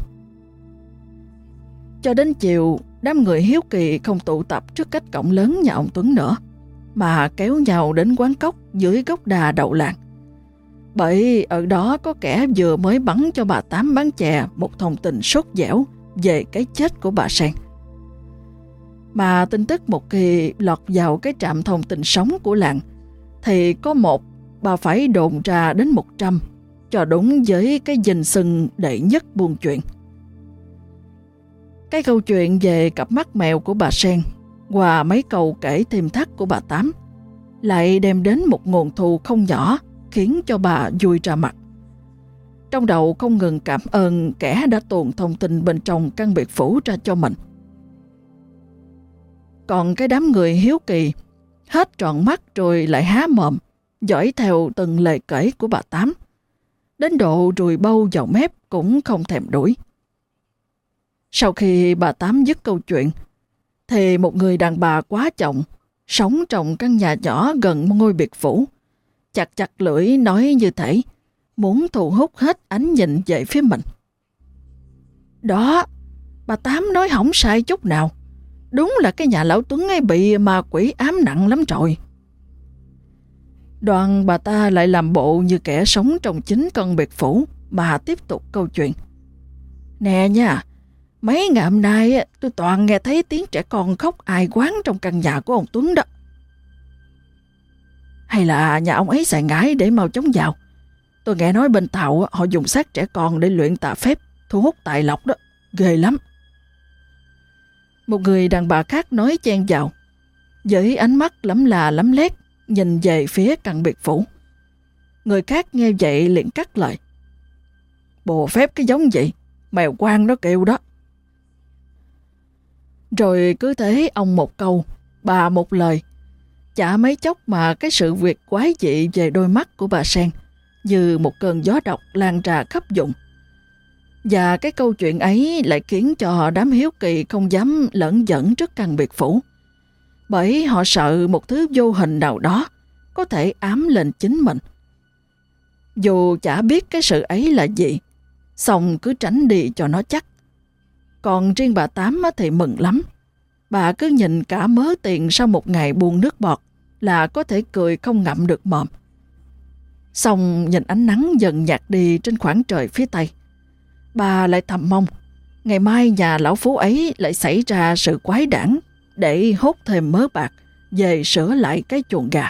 Cho đến chiều, đám người hiếu kỳ không tụ tập trước cách cổng lớn nhà ông Tuấn nữa, mà kéo nhau đến quán cốc dưới gốc đà đầu làng. Bởi ở đó có kẻ vừa mới bắn cho bà Tám bán chè một thông tin sốt dẻo về cái chết của bà Sen. Mà tin tức một khi lọt vào cái trạm thông tin sống của làng thì có một bà phải đồn ra đến một trăm, cho đúng với cái danh xưng đệ nhất buôn chuyện. Cái câu chuyện về cặp mắt mèo của bà Sen qua mấy câu kể thêm thắt của bà Tám lại đem đến một nguồn thu không nhỏ, khiến cho bà vui ra mặt. Trong đầu không ngừng cảm ơn kẻ đã tuồn thông tin bên trong căn biệt phủ ra cho mình. Còn cái đám người hiếu kỳ hết trọn mắt rồi lại há mồm dõi theo từng lời kể của bà Tám, đến độ rùi bâu vào mép cũng không thèm đuổi. Sau khi bà Tám dứt câu chuyện thì một người đàn bà quá chồng sống trong căn nhà nhỏ gần ngôi biệt phủ chặt chặt lưỡi nói như thể muốn thu hút hết ánh nhìn về phía mình. Đó, bà Tám nói không sai chút nào. Đúng là cái nhà lão Tuấn ấy bị ma quỷ ám nặng lắm rồi. Đoàn bà ta lại làm bộ như kẻ sống trong chính căn biệt phủ mà tiếp tục câu chuyện. Nè nha, mấy ngày hôm nay tôi toàn nghe thấy tiếng trẻ con khóc ai quán trong căn nhà của ông Tuấn đó. Hay là nhà ông ấy xài ngải để mau chóng vào? Tôi nghe nói bên Tàu họ dùng xác trẻ con để luyện tà phép, thu hút tài lộc đó, ghê lắm. Một người đàn bà khác nói chen vào, với ánh mắt lắm là lắm lét, nhìn về phía căn biệt phủ. Người khác nghe vậy liền cắt lời. Bồ phép cái giống gì, mèo quang nó kêu đó. Rồi cứ thế ông một câu, bà một lời. Chả mấy chốc mà cái sự việc quái dị về đôi mắt của bà Sen như một cơn gió độc lan ra khắp vùng. Và cái câu chuyện ấy lại khiến cho đám hiếu kỳ không dám lẫn dẫn trước căn biệt phủ, bởi họ sợ một thứ vô hình nào đó có thể ám lên chính mình. Dù chả biết cái sự ấy là gì, xong cứ tránh đi cho nó chắc. Còn riêng bà Tám thì mừng lắm. Bà cứ nhìn cả mớ tiền sau một ngày buông nước bọt là có thể cười không ngậm được mồm. Xong nhìn ánh nắng dần nhạt đi trên khoảng trời phía Tây, bà lại thầm mong ngày mai nhà lão Phú ấy lại xảy ra sự quái đản để hốt thêm mớ bạc về sửa lại cái chuồng gà.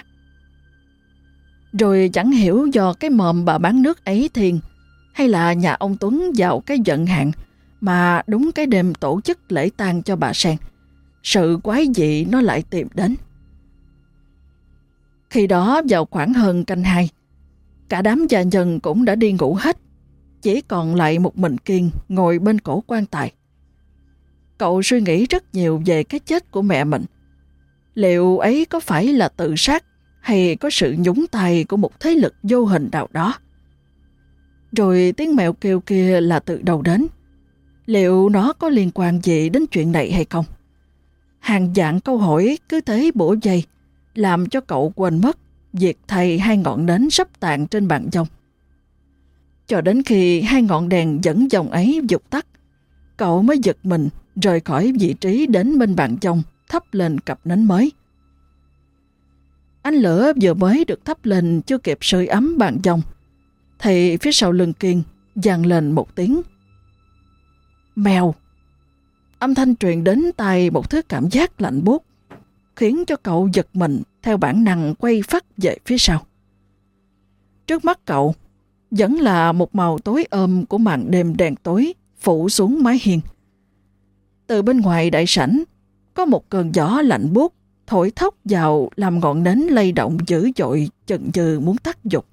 Rồi chẳng hiểu do cái mồm bà bán nước ấy thiền, hay là nhà ông Tuấn vào cái vận hạn mà đúng cái đêm tổ chức lễ tang cho bà Sen, sự quái dị nó lại tìm đến. Khi đó vào khoảng hơn canh hai, cả đám gia nhân cũng đã đi ngủ hết, chỉ còn lại một mình Kiên ngồi bên cổ quan tài. Cậu suy nghĩ rất nhiều về cái chết của mẹ mình. Liệu ấy có phải là tự sát hay có sự nhúng tay của một thế lực vô hình nào đó? Rồi tiếng mèo kêu kia là từ đâu đến? Liệu nó có liên quan gì đến chuyện này hay không? Hàng vạn câu hỏi cứ thế bủa vây, làm cho cậu quên mất việc thầy hai ngọn nến sắp tàn trên bàn dông. Cho đến khi hai ngọn đèn dẫn dòng ấy vụt tắt, cậu mới giật mình rời khỏi vị trí đến bên bàn dông, thắp lên cặp nến mới. Ánh lửa vừa mới được thắp lên chưa kịp sưởi ấm bàn dông, thì phía sau lưng Kiên vang lên một tiếng mèo. Âm thanh truyền đến tai một thứ cảm giác lạnh buốt, khiến cho cậu giật mình theo bản năng quay phắt về phía sau. Trước mắt cậu vẫn là một màu tối ôm của màn đêm đèn tối phủ xuống mái hiên. Từ bên ngoài đại sảnh có một cơn gió lạnh buốt thổi thốc vào, làm ngọn nến lay động dữ dội, chần chừ muốn tắt dục.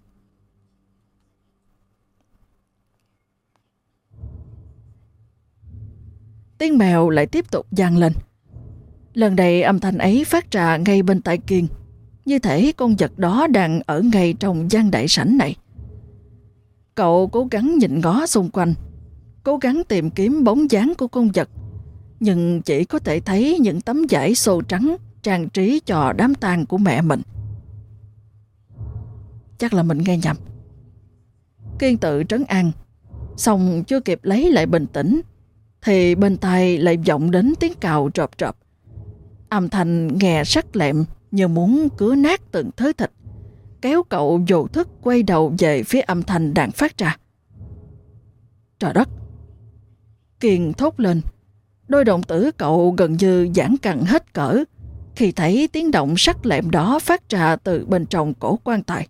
Tiếng mèo lại tiếp tục vang lên. Lần này âm thanh ấy phát ra ngay bên tai Kiên, như thể con vật đó đang ở ngay trong gian đại sảnh này. Cậu cố gắng nhìn ngó xung quanh, cố gắng tìm kiếm bóng dáng của con vật, nhưng chỉ có thể thấy những tấm vải xô trắng trang trí cho đám tang của mẹ mình. Chắc là mình nghe nhầm. Kiên tự trấn an, xong chưa kịp lấy lại bình tĩnh thì bên tai lại vọng đến tiếng cào trộp trộp. Âm thanh nghe sắc lẹm như muốn cứa nát từng thớ thịt, kéo cậu vô thức quay đầu về phía âm thanh đang phát ra. Trời đất! Kiên thốt lên. Đôi đồng tử cậu gần như giãn căng hết cỡ khi thấy tiếng động sắc lẹm đó phát ra từ bên trong cổ quan tài.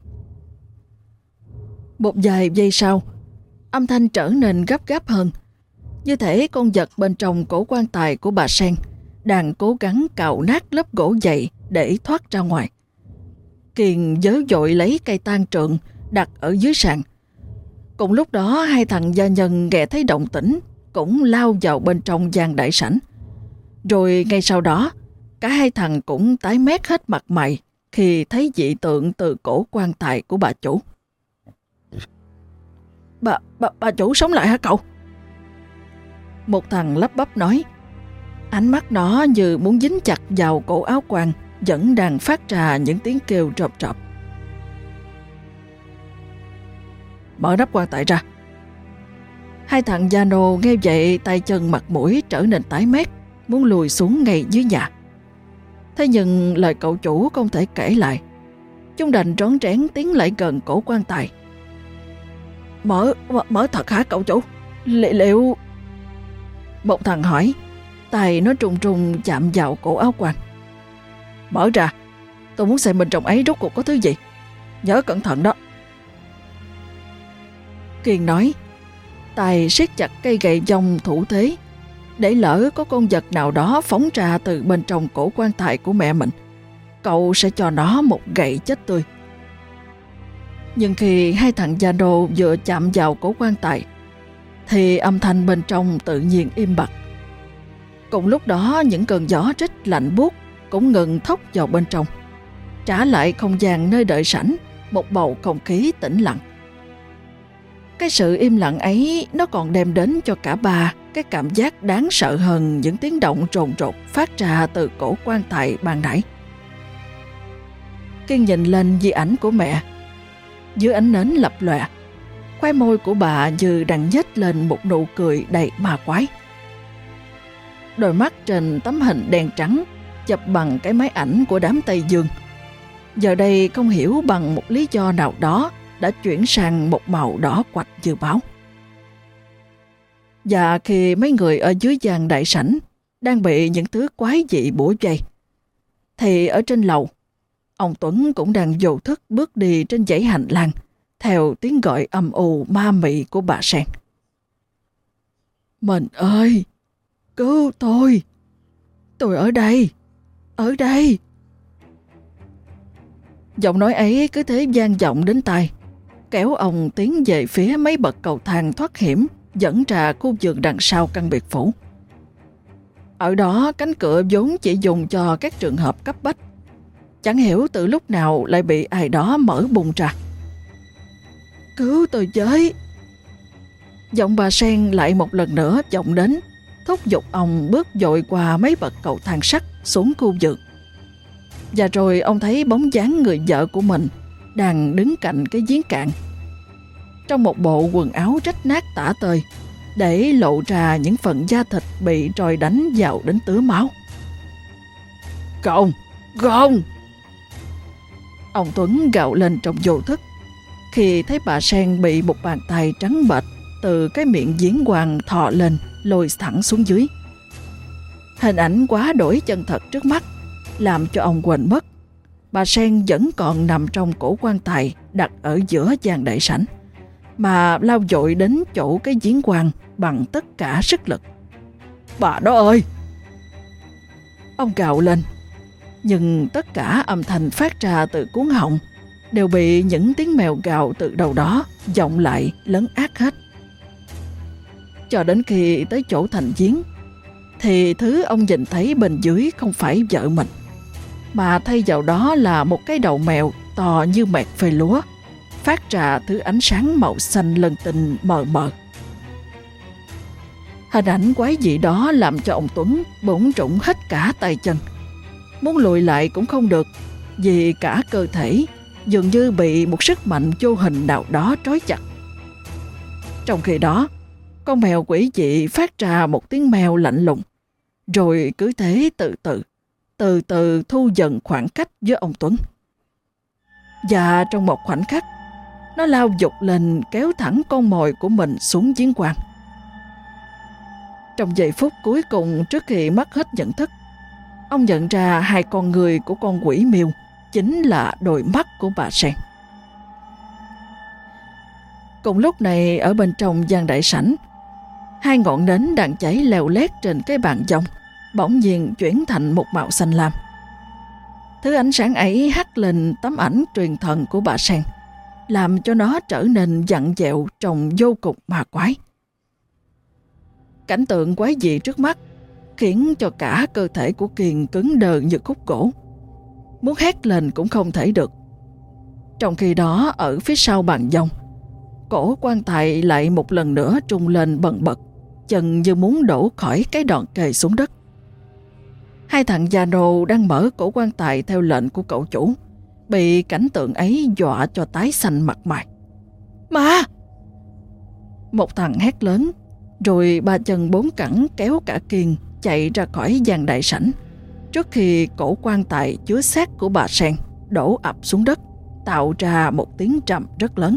Một vài giây sau, âm thanh trở nên gấp gáp hơn, như thể con vật bên trong cổ quan tài của bà Sen đang cố gắng cào nát lớp gỗ dày để thoát ra ngoài. Kiên vớ vội lấy cây tang trượng đặt ở dưới sàn. Cùng lúc đó, hai thằng gia nhân nghe thấy động tĩnh cũng lao vào bên trong gian đại sảnh. Rồi ngay sau đó, cả hai thằng cũng tái mét hết mặt mày khi thấy dị tượng từ cổ quan tài của bà chủ. Bà, bà, bà chủ sống lại hả cậu? Một thằng lắp bắp nói. Ánh mắt nó như muốn dính chặt vào cổ áo quan, vẫn đang phát ra những tiếng kêu rộp rộp. Mở nắp quan tài ra. Hai thằng gia nô nghe vậy, tay chân mặt mũi trở nên tái mét, muốn lùi xuống ngay dưới nhà. Thế nhưng lời cậu chủ không thể kể lại. Chúng đành rón rén tiến lại gần cổ quan tài. Mở, mở, mở thật hả cậu chủ? Li, liệu... Một thằng hỏi, tay nó trùng trùng chạm vào cổ áo quan. Mở ra, tôi muốn xem bên trong ấy rốt cuộc có thứ gì. Nhớ cẩn thận đó. Kiên nói, tay siết chặt cây gậy vòng thủ thế, để lỡ có con vật nào đó phóng ra từ bên trong cổ quan tài của mẹ mình, cậu sẽ cho nó một gậy chết tươi. Nhưng khi hai thằng gia đô vừa chạm vào cổ quan tài, thì âm thanh bên trong tự nhiên im bặt. Cùng lúc đó, những cơn gió rít lạnh buốt cũng ngừng thốc vào bên trong, trả lại không gian nơi đợi sảnh một bầu không khí tĩnh lặng. Cái sự im lặng ấy nó còn đem đến cho cả ba cái cảm giác đáng sợ hơn những tiếng động rồn rột phát ra từ cổ quan tài ban nãy. Kiên nhìn lên di ảnh của mẹ. Dưới ánh nến lập lòe, khóe môi của bà như đang nhếch lên một nụ cười đầy ma quái. Đôi mắt trên tấm hình đen trắng chụp bằng cái máy ảnh của đám Tây Dương, giờ đây không hiểu bằng một lý do nào đó đã chuyển sang một màu đỏ quạch như máu. Và khi mấy người ở dưới gian đại sảnh đang bị những thứ quái dị bủa vây, thì ở trên lầu, ông Tuấn cũng đang vô thức bước đi trên dãy hành lang theo tiếng gọi âm u ma mị của bà Sen. Mình ơi! Cứu tôi! Tôi ở đây! Ở đây! Giọng nói ấy cứ thế vang vọng đến tai, kéo ông tiến về phía mấy bậc cầu thang thoát hiểm dẫn ra khu vườn đằng sau căn biệt phủ. Ở đó, cánh cửa vốn chỉ dùng cho các trường hợp cấp bách, chẳng hiểu từ lúc nào lại bị ai đó mở bung ra. Cứu tôi với! Giọng bà Sen lại một lần nữa vọng đến, thúc giục ông bước dội qua mấy bậc cầu thang sắt xuống khu vườn. Và rồi ông thấy bóng dáng người vợ của mình đang đứng cạnh cái giếng cạn, trong một bộ quần áo rách nát tả tơi, để lộ ra những phần da thịt bị roi đánh vào đến tứa máu. Không! Không! Ông Tuấn gào lên trong vô thức khi thấy bà Sen bị một bàn tay trắng bệch từ cái miệng giếng hoàng thò lên lôi thẳng xuống dưới. Hình ảnh quá đổi chân thật trước mắt làm cho ông quên mất bà Sen vẫn còn nằm trong cổ quan tài đặt ở giữa gian đại sảnh, mà lao dội đến chỗ cái giếng hoàng bằng tất cả sức lực. Bà đó ơi! Ông gào lên, nhưng tất cả âm thanh phát ra từ cuống họng đều bị những tiếng mèo gào từ đầu đó vọng lại lấn át hết. Cho đến khi tới chỗ thành giếng, thì thứ ông nhìn thấy bên dưới không phải vợ mình, mà thay vào đó là một cái đầu mèo to như mẹt phơi lúa, phát ra thứ ánh sáng màu xanh lân tinh mờ mờ. Hình ảnh quái dị đó làm cho ông Tuấn bủn rủn hết cả tay chân. Muốn lùi lại cũng không được, vì cả cơ thể dường như bị một sức mạnh vô hình nào đó trói chặt. Trong khi đó, con mèo quỷ dị phát ra một tiếng mèo lạnh lùng, rồi cứ thế từ từ, từ từ thu dần khoảng cách với ông Tuấn. Và trong một khoảnh khắc, nó lao vụt lên kéo thẳng con mồi của mình xuống giếng quang. Trong giây phút cuối cùng trước khi mất hết nhận thức, ông nhận ra hai con người của con quỷ miêu chính là đôi mắt của bà Sen. Cùng lúc này, ở bên trong gian đại sảnh, hai ngọn nến đang cháy leo lét trên cái bàn dông bỗng nhiên chuyển thành một màu xanh lam. Thứ ánh sáng ấy hắt lên tấm ảnh truyền thần của bà Sen, làm cho nó trở nên vặn vẹo trông vô cùng ma quái. Cảnh tượng quái dị trước mắt khiến cho cả cơ thể của Kiên cứng đờ như khúc gỗ. Muốn hét lên cũng không thể được. Trong khi đó, ở phía sau bàn dông, cổ quan tài lại một lần nữa trung lên bần bật, chân như muốn đổ khỏi cái đòn kề xuống đất. Hai thằng già nô đang mở cổ quan tài theo lệnh của cậu chủ, bị cảnh tượng ấy dọa cho tái xanh mặt mày. "Ma!" Một thằng hét lớn, rồi ba chân bốn cẳng kéo cả Kiên chạy ra khỏi gian đại sảnh, trước khi cổ quan tài chứa xác của bà Sen đổ ập xuống đất, tạo ra một tiếng trầm rất lớn.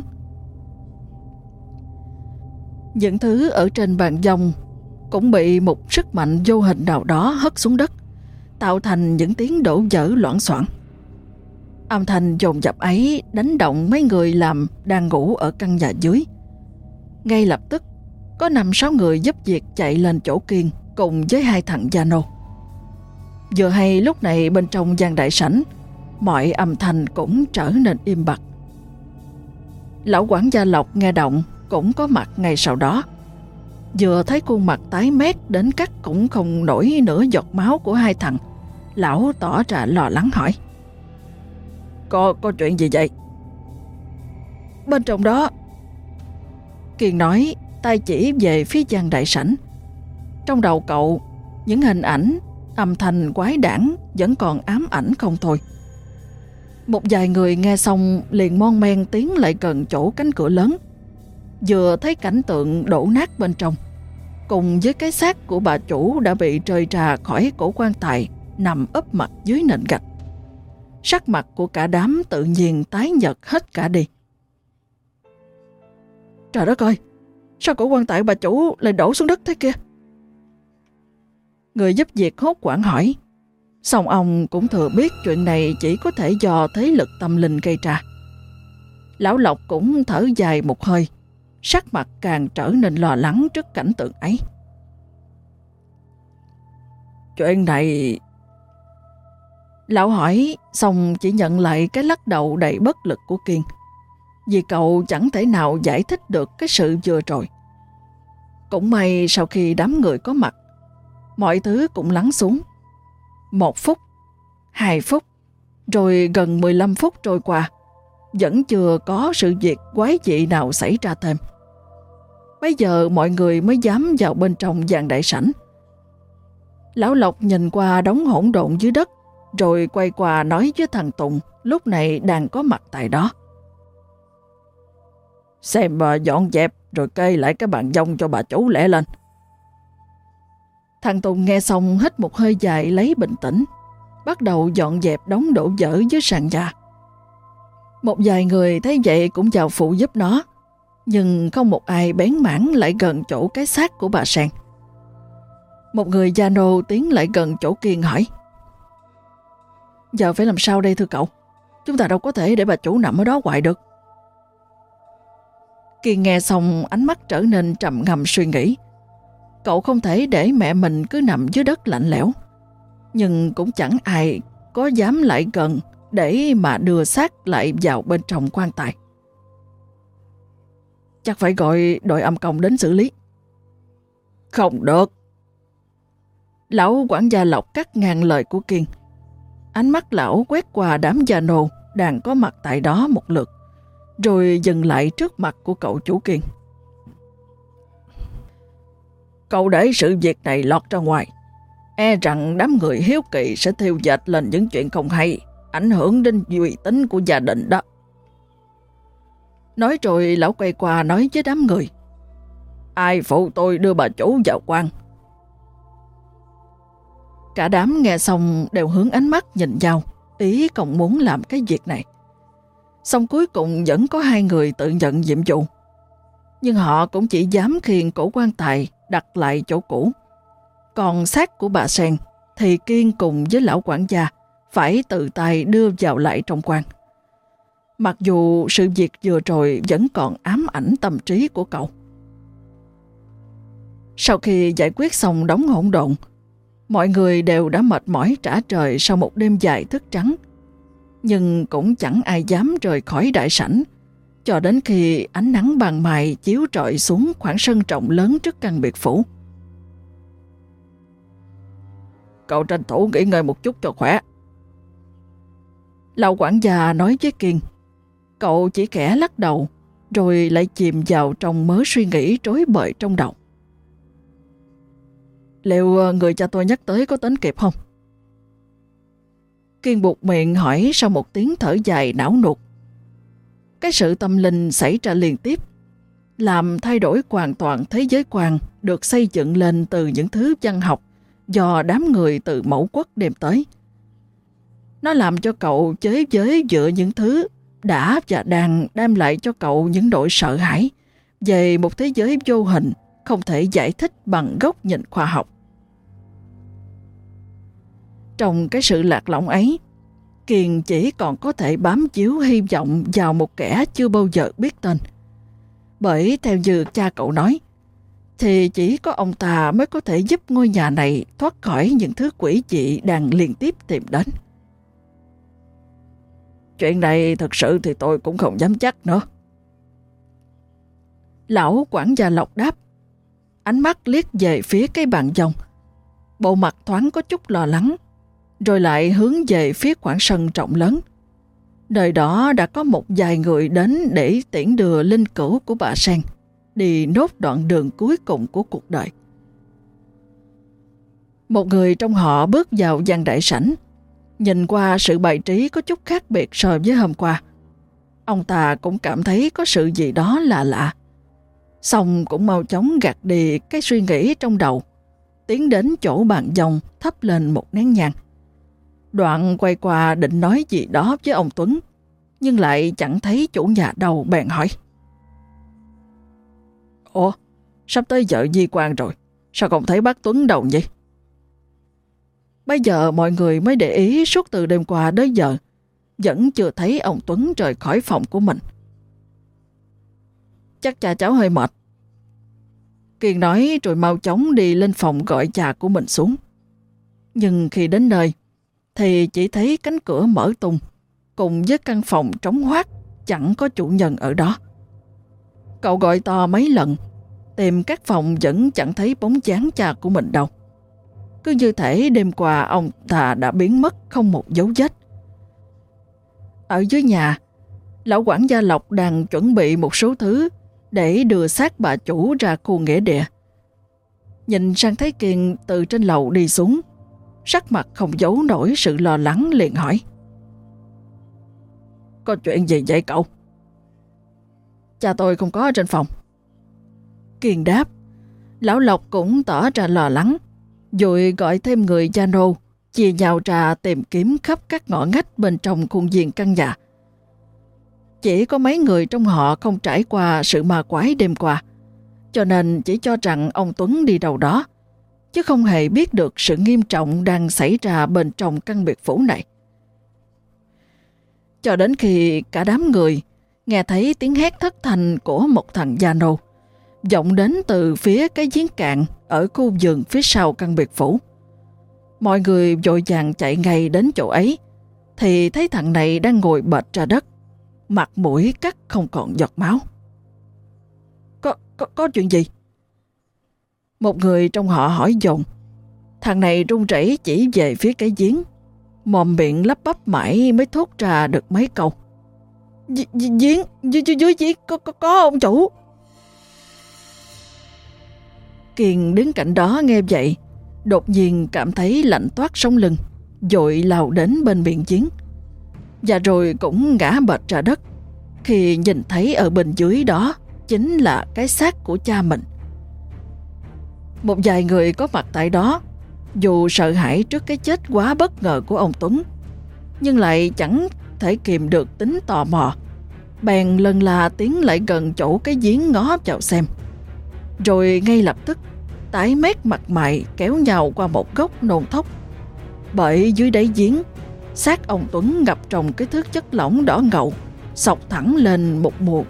Những thứ ở trên bàn dông cũng bị một sức mạnh vô hình nào đó hất xuống đất, tạo thành những tiếng đổ vỡ loảng xoảng. Âm thanh dồn dập ấy đánh động mấy người làm đang ngủ ở căn nhà dưới. Ngay lập tức, có năm sáu người giúp việc chạy lên chỗ Kiên cùng với hai thằng gia nô. Vừa hay lúc này bên trong gian đại sảnh, mọi âm thanh cũng trở nên im bặt. Lão quản gia Lộc nghe động cũng có mặt ngay sau đó. Vừa thấy khuôn mặt tái mét đến cắt cũng không nổi nửa giọt máu của hai thằng, lão tỏ ra lo lắng hỏi: Có, có chuyện gì vậy? Bên trong đó, Kiên nói, tay chỉ về phía gian đại sảnh. Trong đầu cậu, những hình ảnh, âm thanh quái đản vẫn còn ám ảnh không thôi. Một vài người nghe xong liền mon men tiến lại gần chỗ cánh cửa lớn. Vừa thấy cảnh tượng đổ nát bên trong, cùng với cái xác của bà chủ đã bị rơi ra khỏi cổ quan tài nằm úp mặt dưới nền gạch. Sắc mặt của cả đám tự nhiên tái nhợt hết cả đi. Trời đất ơi, sao cổ quan tài bà chủ lại đổ xuống đất thế kia? Người giúp việc hốt hoảng hỏi. Song ông cũng thừa biết chuyện này chỉ có thể do thế lực tâm linh gây ra. Lão Lộc cũng thở dài một hơi, sắc mặt càng trở nên lo lắng trước cảnh tượng ấy. Chuyện này... Lão hỏi, xong chỉ nhận lại cái lắc đầu đầy bất lực của Kiên, vì cậu chẳng thể nào giải thích được cái sự vừa rồi. Cũng may sau khi đám người có mặt, mọi thứ cũng lắng xuống. Một phút, hai phút, rồi gần mười lăm phút trôi qua, vẫn chưa có sự việc quái dị nào xảy ra thêm. Bây giờ mọi người mới dám vào bên trong gian đại sảnh. Lão Lộc nhìn qua đống hỗn độn dưới đất, rồi quay qua nói với thằng Tùng lúc này đang có mặt tại đó. Xem bà dọn dẹp rồi kê lại cái bàn dông cho bà chủ lẹ lên. Thằng Tùng nghe xong hít một hơi dài lấy bình tĩnh, bắt đầu dọn dẹp đống đổ vỡ dưới sàn nhà. Một vài người thấy vậy cũng vào phụ giúp nó, nhưng không một ai bén mảng lại gần chỗ cái xác của bà Sen. Một người gia nô tiến lại gần chỗ Kiên hỏi: Giờ phải làm sao đây thưa cậu? Chúng ta đâu có thể để bà chủ nằm ở đó hoài được. Kiên nghe xong ánh mắt trở nên trầm ngâm suy nghĩ. Cậu không thể để mẹ mình cứ nằm dưới đất lạnh lẽo, nhưng cũng chẳng ai có dám lại gần để mà đưa xác lại vào bên trong quan tài. Chắc phải gọi đội âm công đến xử lý. Không được. Lão quản gia Lộc cắt ngang lời của Kiên. Ánh mắt lão quét qua đám gia nô đang có mặt tại đó một lượt, rồi dừng lại trước mặt của cậu chủ Kiên. Cậu để sự việc này lọt ra ngoài, e rằng đám người hiếu kỳ sẽ thiêu dệt lên những chuyện không hay, ảnh hưởng đến uy tín của gia đình đó. Nói rồi lão quay qua nói với đám người: Ai phụ tôi đưa bà chủ vào quan? Cả đám nghe xong đều hướng ánh mắt nhìn nhau, ý không muốn làm cái việc này. Xong cuối cùng vẫn có hai người tự nhận nhiệm vụ. Nhưng họ cũng chỉ dám khiêng cổ quan tài đặt lại chỗ cũ. Còn xác của bà Sen thì Kiên cùng với lão quản gia phải tự tay đưa vào lại trong quan. Mặc dù sự việc vừa rồi vẫn còn ám ảnh tâm trí của cậu. Sau khi giải quyết xong đống hỗn độn, mọi người đều đã mệt mỏi trả trời sau một đêm dài thức trắng. Nhưng cũng chẳng ai dám rời khỏi đại sảnh, cho đến khi ánh nắng ban mai chiếu rọi xuống khoảng sân rộng lớn trước căn biệt phủ. Cậu tranh thủ nghỉ ngơi một chút cho khỏe. Lão quản gia nói với Kiên. Cậu chỉ khẽ lắc đầu, rồi lại chìm vào trong mớ suy nghĩ rối bời trong đầu. Liệu người cha tôi nhắc tới có tính kịp không? Kiên buộc miệng hỏi sau một tiếng thở dài não nuột. Cái sự tâm linh xảy ra liên tiếp, làm thay đổi hoàn toàn thế giới quan được xây dựng lên từ những thứ văn học do đám người từ Mẫu Quốc đem tới. Nó làm cho cậu chế giới giữa những thứ đã và đang đem lại cho cậu những nỗi sợ hãi về một thế giới vô hình không thể giải thích bằng góc nhìn khoa học. Trong cái sự lạc lõng ấy, Kiên chỉ còn có thể bám víu hy vọng vào một kẻ chưa bao giờ biết tên. Bởi theo như cha cậu nói, thì chỉ có ông ta mới có thể giúp ngôi nhà này thoát khỏi những thứ quỷ dị đang liên tiếp tìm đến. Chuyện này thật sự thì tôi cũng không dám chắc nữa. Lão quản gia Lộc đáp, ánh mắt liếc về phía cái bàn dòng. Bộ mặt thoáng có chút lo lắng, rồi lại hướng về phía khoảng sân rộng lớn. Nơi đó đã có một vài người đến để tiễn đưa linh cữu của bà Sen đi nốt đoạn đường cuối cùng của cuộc đời. Một người trong họ bước vào gian đại sảnh. Nhìn qua sự bày trí có chút khác biệt so với hôm qua. Ông ta cũng cảm thấy có sự gì đó lạ lạ. Xong cũng mau chóng gạt đi cái suy nghĩ trong đầu, tiến đến chỗ bàn dòng thắp lên một nén nhang. Đoạn quay qua định nói gì đó với ông Tuấn, nhưng lại chẳng thấy chủ nhà đâu, bèn hỏi. Ủa, sắp tới giờ di quan rồi, sao không thấy bác Tuấn đâu vậy? Bây giờ mọi người mới để ý suốt từ đêm qua đến giờ, vẫn chưa thấy ông Tuấn rời khỏi phòng của mình. Chắc cha cháu hơi mệt. Kiên nói rồi mau chóng đi lên phòng gọi cha của mình xuống. Nhưng khi đến nơi, thì chỉ thấy cánh cửa mở tung, cùng với căn phòng trống hoác, chẳng có chủ nhân ở đó. Cậu gọi to mấy lần, tìm các phòng vẫn chẳng thấy bóng dáng cha của mình đâu. Cứ như thể đêm qua ông ta đã biến mất không một dấu vết. Ở dưới nhà, lão quản gia Lộc đang chuẩn bị một số thứ để đưa xác bà chủ ra khu nghĩa địa. Nhìn sang thấy Kiên từ trên lầu đi xuống, sắc mặt không giấu nổi sự lo lắng, liền hỏi. Có chuyện gì vậy cậu? Cha tôi không có ở trên phòng. Kiên đáp. Lão Lộc cũng tỏ ra lo lắng, rồi gọi thêm người gia nô chia nhau ra tìm kiếm khắp các ngõ ngách bên trong khuôn viên căn nhà. Chỉ có mấy người trong họ không trải qua sự ma quái đêm qua, cho nên chỉ cho rằng ông Tuấn đi đâu đó, chứ không hề biết được sự nghiêm trọng đang xảy ra bên trong căn biệt phủ này. Cho đến khi cả đám người nghe thấy tiếng hét thất thanh của một thằng gia nô vọng đến từ phía cái giếng cạn ở khu vườn phía sau căn biệt phủ. Mọi người vội vàng chạy ngay đến chỗ ấy, thì thấy thằng này đang ngồi bệt ra đất, mặt mũi cắt không còn giọt máu. Có, có, có chuyện gì? Một người trong họ hỏi dồn. Thằng này run rẩy chỉ về phía cái giếng, mồm miệng lắp bắp mãi mới thốt ra được mấy câu. Giếng, dưới dưới giếng có, có, có ông chủ. Kiên đứng cạnh đó nghe vậy, đột nhiên cảm thấy lạnh toát sống lưng, vội lao đến bên miệng giếng. Và rồi cũng ngã bệt ra đất, khi nhìn thấy ở bên dưới đó chính là cái xác của cha mình. Một vài người có mặt tại đó, dù sợ hãi trước cái chết quá bất ngờ của ông Tuấn, nhưng lại chẳng thể kìm được tính tò mò, bèn lần là tiến lại gần chỗ cái giếng ngó vào xem. Rồi ngay lập tức tái mét mặt mày kéo nhau qua một góc nôn thốc. Bởi dưới đáy giếng, xác ông Tuấn ngập trong cái thứ chất lỏng đỏ ngầu, xộc thẳng lên một mùa.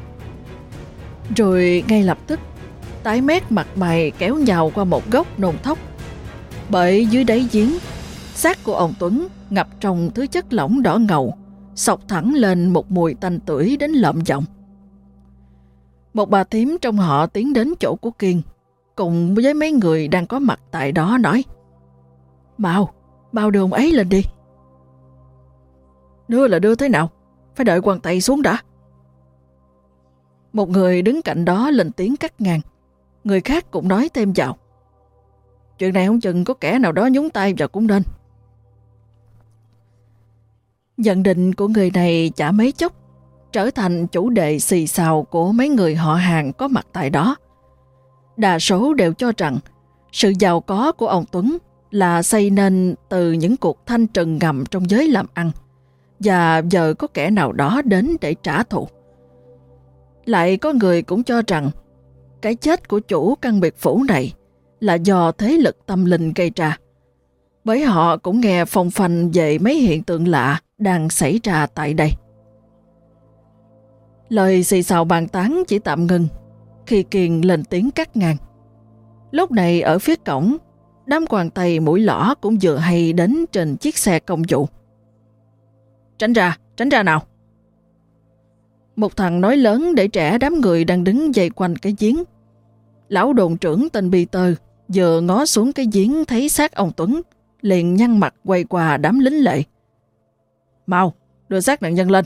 Rồi ngay lập tức tái mét mặt mày kéo nhau qua một góc nôn thốc. Bởi dưới đáy giếng, xác của ông Tuấn ngập trong thứ chất lỏng đỏ ngầu, xộc thẳng lên một mùi tanh tưởi đến lợm giọng. Một bà thím trong họ tiến đến chỗ của Kiên, cùng với mấy người đang có mặt tại đó nói: Mau, mau đưa ông ấy lên đi. Đưa là đưa thế nào? Phải đợi quan tay xuống đã. Một người đứng cạnh đó lên tiếng cắt ngang. Người khác cũng nói thêm vào: Chuyện này không chừng có kẻ nào đó nhúng tay vào cũng nên. Nhận định của người này chả mấy chốc trở thành chủ đề xì xào của mấy người họ hàng có mặt tại đó. Đa số đều cho rằng sự giàu có của ông Tuấn là xây nên từ những cuộc thanh trừng ngầm trong giới làm ăn, và giờ có kẻ nào đó đến để trả thù. Lại có người cũng cho rằng cái chết của chủ căn biệt phủ này là do thế lực tâm linh gây ra, bởi họ cũng nghe phong phanh về mấy hiện tượng lạ đang xảy ra tại đây. Lời xì xào bàn tán chỉ tạm ngừng khi Kiên lên tiếng cắt ngang. Lúc này ở phía cổng, đám quan tây mũi lõ cũng vừa hay đến trên chiếc xe công vụ. Tránh ra, tránh ra nào. Một thằng nói lớn để trẻ đám người đang đứng dây quanh cái giếng. Lão đồn trưởng tên Peter vừa ngó xuống cái giếng thấy xác ông Tuấn, liền nhăn mặt quay qua đám lính lệ. Mau, đưa xác nạn nhân lên.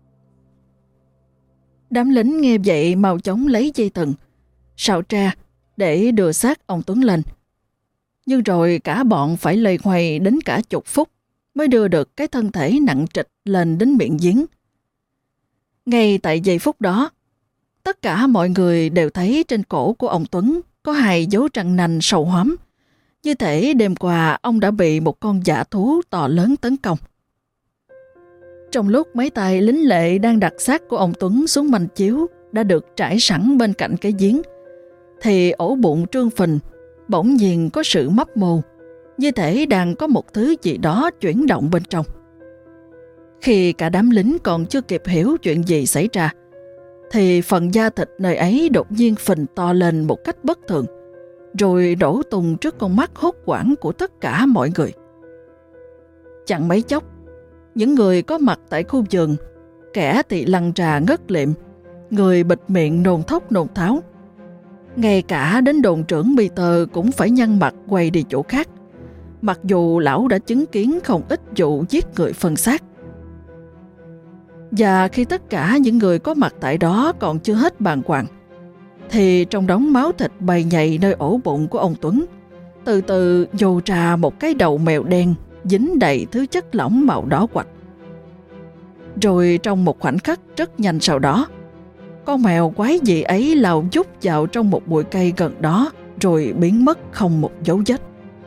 Đám lính nghe vậy mau chóng lấy dây thừng, sào tre để đưa xác ông Tuấn lên. Nhưng rồi cả bọn phải lầy hoầy đến cả chục phút mới đưa được cái thân thể nặng trịch lên đến miệng giếng. Ngay tại giây phút đó, tất cả mọi người đều thấy trên cổ của ông Tuấn có hai dấu răng nanh sâu hoắm, như thể đêm qua ông đã bị một con dã thú to lớn tấn công. Trong lúc mấy tay lính lệ đang đặt xác của ông Tuấn xuống manh chiếu đã được trải sẵn bên cạnh cái giếng, thì ổ bụng trương phình bỗng nhiên có sự mấp mô, như thể đang có một thứ gì đó chuyển động bên trong. Khi cả đám lính còn chưa kịp hiểu chuyện gì xảy ra, thì phần da thịt nơi ấy đột nhiên phình to lên một cách bất thường, rồi đổ tung trước con mắt hốt hoảng của tất cả mọi người. Chẳng mấy chốc, những người có mặt tại khu vườn, kẻ thì lăn trà ngất liệm, người bịt miệng nôn thốc nôn tháo. Ngay cả đến đồn trưởng Peter cũng phải nhăn mặt quay đi chỗ khác, mặc dù lão đã chứng kiến không ít vụ giết người phân xác. Và khi tất cả những người có mặt tại đó còn chưa hết bàng hoàng, thì trong đống máu thịt bầy nhầy nơi ổ bụng của ông Tuấn, từ từ dồ ra một cái đầu mèo đen dính đầy thứ chất lỏng màu đỏ quạch. Rồi trong một khoảnh khắc rất nhanh sau đó, con mèo quái dị ấy lao vút vào trong một bụi cây gần đó, rồi biến mất không một dấu vết.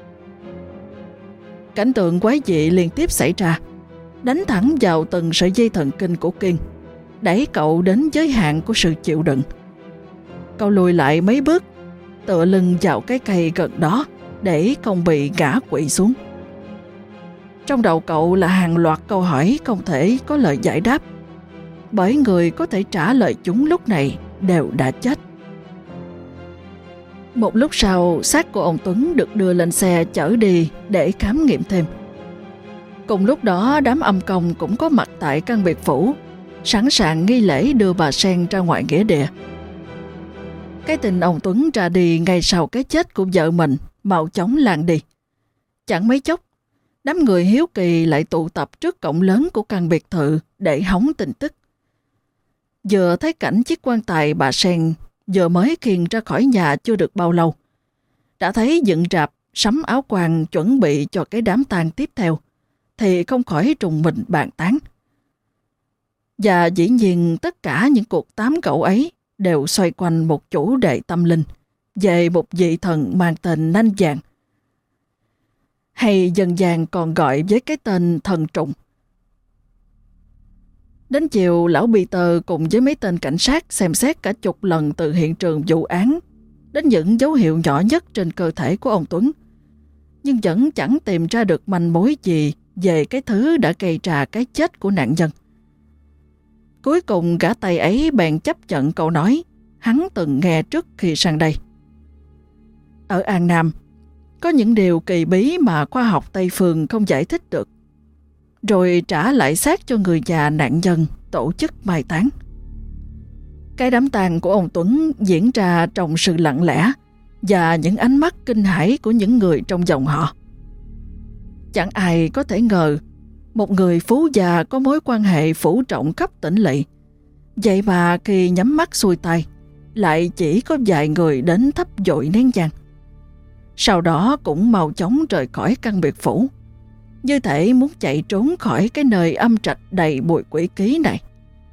Cảnh tượng quái dị liên tiếp xảy ra, đánh thẳng vào từng sợi dây thần kinh của Kiên, đẩy cậu đến giới hạn của sự chịu đựng. Cậu lùi lại mấy bước, tựa lưng vào cái cây gần đó để không bị ngã quỵ xuống. Trong đầu cậu là hàng loạt câu hỏi không thể có lời giải đáp, bởi người có thể trả lời chúng lúc này đều đã chết. Một lúc sau, xác của ông Tuấn được đưa lên xe chở đi để khám nghiệm thêm. Cùng lúc đó, đám âm công cũng có mặt tại căn biệt phủ, sẵn sàng nghi lễ đưa bà Sen ra ngoài nghĩa địa. Cái tin ông Tuấn ra đi ngay sau cái chết của vợ mình mau chóng lan đi. Chẳng mấy chốc, đám người hiếu kỳ lại tụ tập trước cổng lớn của căn biệt thự để hóng tin tức. Vừa thấy cảnh chiếc quan tài bà Sen vừa mới khiêng ra khỏi nhà chưa được bao lâu, đã thấy dựng rạp sắm áo quan chuẩn bị cho cái đám tang tiếp theo, thì không khỏi trùng mình bàn tán. Và dĩ nhiên tất cả những cuộc tám cậu ấy đều xoay quanh một chủ đề tâm linh về một vị thần mang tên Nanh Vàng, hay dân gian còn gọi với cái tên thần trùng. Đến chiều, lão Peter cùng với mấy tên cảnh sát xem xét cả chục lần từ hiện trường vụ án đến những dấu hiệu nhỏ nhất trên cơ thể của ông Tuấn, nhưng vẫn chẳng tìm ra được manh mối gì về cái thứ đã gây ra cái chết của nạn nhân. Cuối cùng gã Tây ấy bèn chấp nhận câu nói hắn từng nghe trước khi sang đây. Ở An Nam, có những điều kỳ bí mà khoa học Tây phương không giải thích được, rồi trả lại xác cho người nhà nạn nhân tổ chức mai táng. Cái đám tang của ông Tuấn diễn ra trong sự lặng lẽ và những ánh mắt kinh hãi của những người trong dòng họ. Chẳng ai có thể ngờ một người phú già có mối quan hệ phủ trọng khắp tỉnh lỵ, vậy mà khi nhắm mắt xuôi tay lại chỉ có vài người đến thắp dội nén nhang, sau đó cũng mau chóng rời khỏi căn biệt phủ, như thể muốn chạy trốn khỏi cái nơi âm trạch đầy bụi quỷ ký này.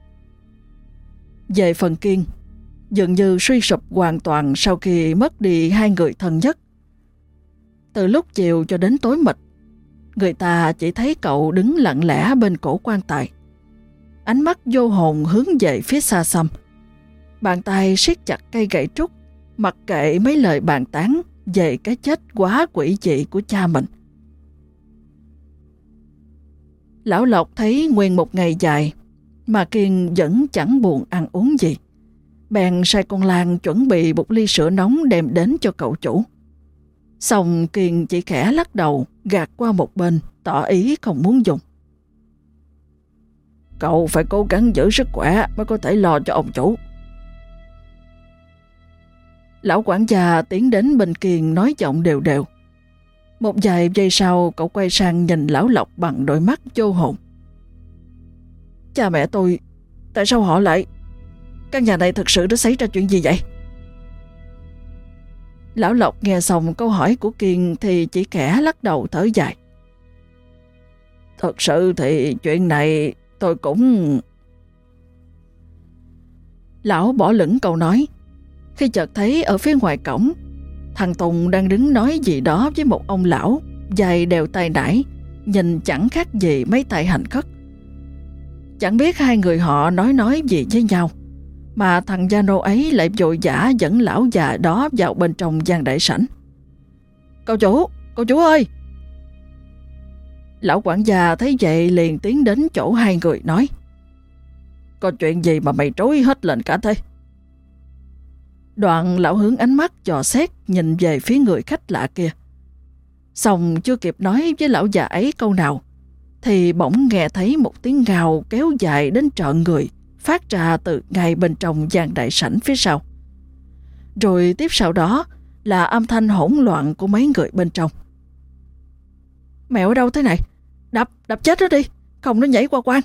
Về phần Kiên, dường như suy sụp hoàn toàn sau khi mất đi hai người thân nhất. Từ lúc chiều cho đến tối mịt, người ta chỉ thấy cậu đứng lặng lẽ bên cổ quan tài, ánh mắt vô hồn hướng về phía xa xăm, bàn tay siết chặt cây gậy trúc, mặc kệ mấy lời bàn tán về cái chết quá quỷ dị của cha mình. Lão Lộc thấy nguyên một ngày dài mà Kiên vẫn chẳng buồn ăn uống gì, bèn sai con Lan chuẩn bị một ly sữa nóng đem đến cho cậu chủ. Xong Kiên chỉ khẽ lắc đầu gạt qua một bên, tỏ ý không muốn dùng. Cậu phải cố gắng giữ sức khỏe mới có thể lo cho ông chủ. Lão quản gia tiến đến bên Kiên nói giọng đều đều. Một vài giây sau, cậu quay sang nhìn lão Lộc bằng đôi mắt vô hồn. Cha mẹ tôi, tại sao họ lại... Căn nhà này thực sự đã xảy ra chuyện gì vậy? Lão Lộc nghe xong câu hỏi của Kiên thì chỉ khẽ lắc đầu thở dài. Thật sự thì chuyện này tôi cũng... Lão bỏ lửng câu nói, khi chợt thấy ở phía ngoài cổng, thằng Tùng đang đứng nói gì đó với một ông lão dài đeo tay nải, nhìn chẳng khác gì mấy tay hành khất. Chẳng biết hai người họ nói nói gì với nhau, mà thằng gia nô ấy lại vội vã dẫn lão già đó vào bên trong gian đại sảnh. Cậu chủ, cậu chủ ơi! Lão quản gia thấy vậy liền tiến đến chỗ hai người nói. Có chuyện gì mà mày trối hết lên cả thế? Đoạn lão hướng ánh mắt dò xét nhìn về phía người khách lạ kia. Xong chưa kịp nói với lão già ấy câu nào, thì bỗng nghe thấy một tiếng gào kéo dài đến trợn người phát ra từ ngay bên trong gian đại sảnh phía sau. Rồi tiếp sau đó là âm thanh hỗn loạn của mấy người bên trong. Mẹ ở đâu thế này? Đập, đập chết nó đi, không nó nhảy qua quan.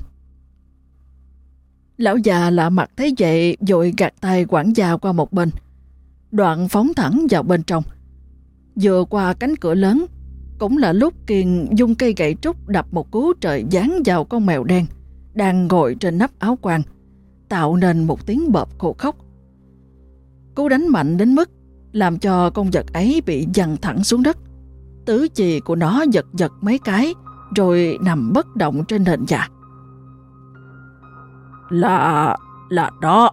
Lão già lạ mặt thấy vậy vội gạt tay quản gia qua một bên, đoạn phóng thẳng vào bên trong. Vừa qua cánh cửa lớn, cũng là lúc Kiên dùng cây gậy trúc đập một cú trời giáng vào con mèo đen đang ngồi trên nắp áo quan, tạo nên một tiếng bợp khô khóc. Cú đánh mạnh đến mức làm cho con vật ấy bị giằng thẳng xuống đất. Tứ chi của nó giật giật mấy cái rồi nằm bất động trên nền nhà. Là... là đó.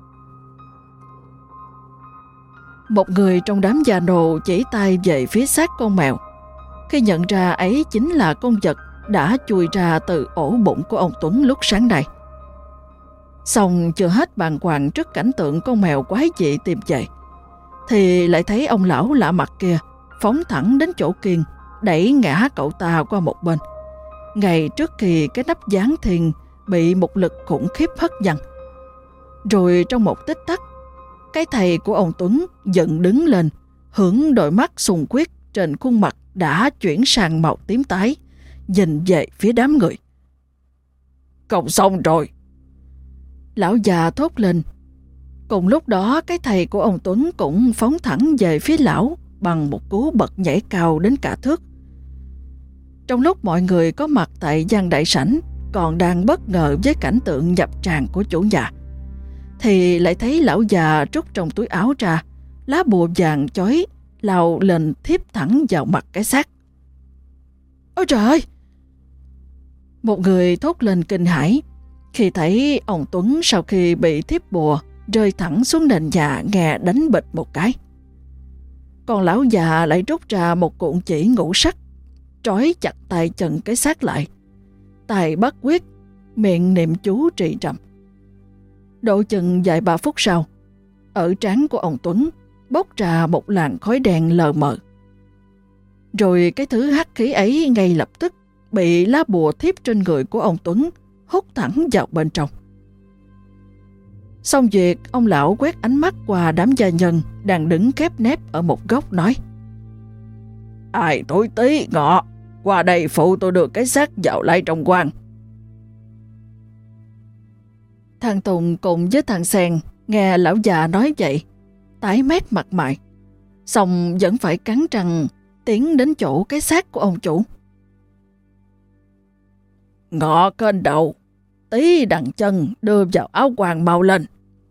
Một người trong đám già nô chỉ tay về phía xác con mèo, khi nhận ra ấy chính là con vật đã chui ra từ ổ bụng của ông Tuấn lúc sáng nay. Xong chưa hết bàng hoàng trước cảnh tượng con mèo quái dị tìm về, thì lại thấy ông lão lạ mặt kia phóng thẳng đến chỗ Kiên, đẩy ngã cậu ta qua một bên, ngay trước khi cái nắp gián thiền bị một lực khủng khiếp hất văng. Rồi trong một tích tắc, cái thầy của ông Tuấn dựng đứng lên, hướng đôi mắt sùng quyết trên khuôn mặt đã chuyển sang màu tím tái, nhìn về phía đám người. Không xong rồi! Lão già thốt lên. Cùng lúc đó, cái thầy của ông Tuấn cũng phóng thẳng về phía lão bằng một cú bật nhảy cao đến cả thước. Trong lúc mọi người có mặt tại gian đại sảnh còn đang bất ngờ với cảnh tượng nhập tràn của chủ nhà, thì lại thấy lão già rút trong túi áo ra lá bùa vàng chói, lao lên thiếp thẳng vào mặt cái xác. Ôi trời ơi! Một người thốt lên kinh hãi, Khi thấy ông Tuấn sau khi bị thiếp bùa rơi thẳng xuống nền nhà nghe đánh bịch một cái, còn lão già lại rút ra một cuộn chỉ ngũ sắc, trói chặt tay chân cái xác lại, tay bắt quyết, miệng niệm chú trì trầm. Độ chừng vài ba phút sau, ở trán của ông Tuấn bốc ra một làn khói đen lờ mờ. Rồi cái thứ hắc khí ấy ngay lập tức bị lá bùa thiếp trên người của ông Tuấn hút thẳng vào bên trong. Xong việc, ông lão quét ánh mắt qua đám gia nhân đang đứng khép nép ở một góc nói: Ai tối tí ngọ, qua đây phụ tôi đưa cái xác vào lại trong quan. Thằng Tùng cùng với thằng Sen nghe lão già nói vậy, tái mét mặt mày, xong vẫn phải cắn răng tiến đến chỗ cái xác của ông chủ. Ngọ kênh đầu, tí đằng chân đưa vào áo quan mau lên.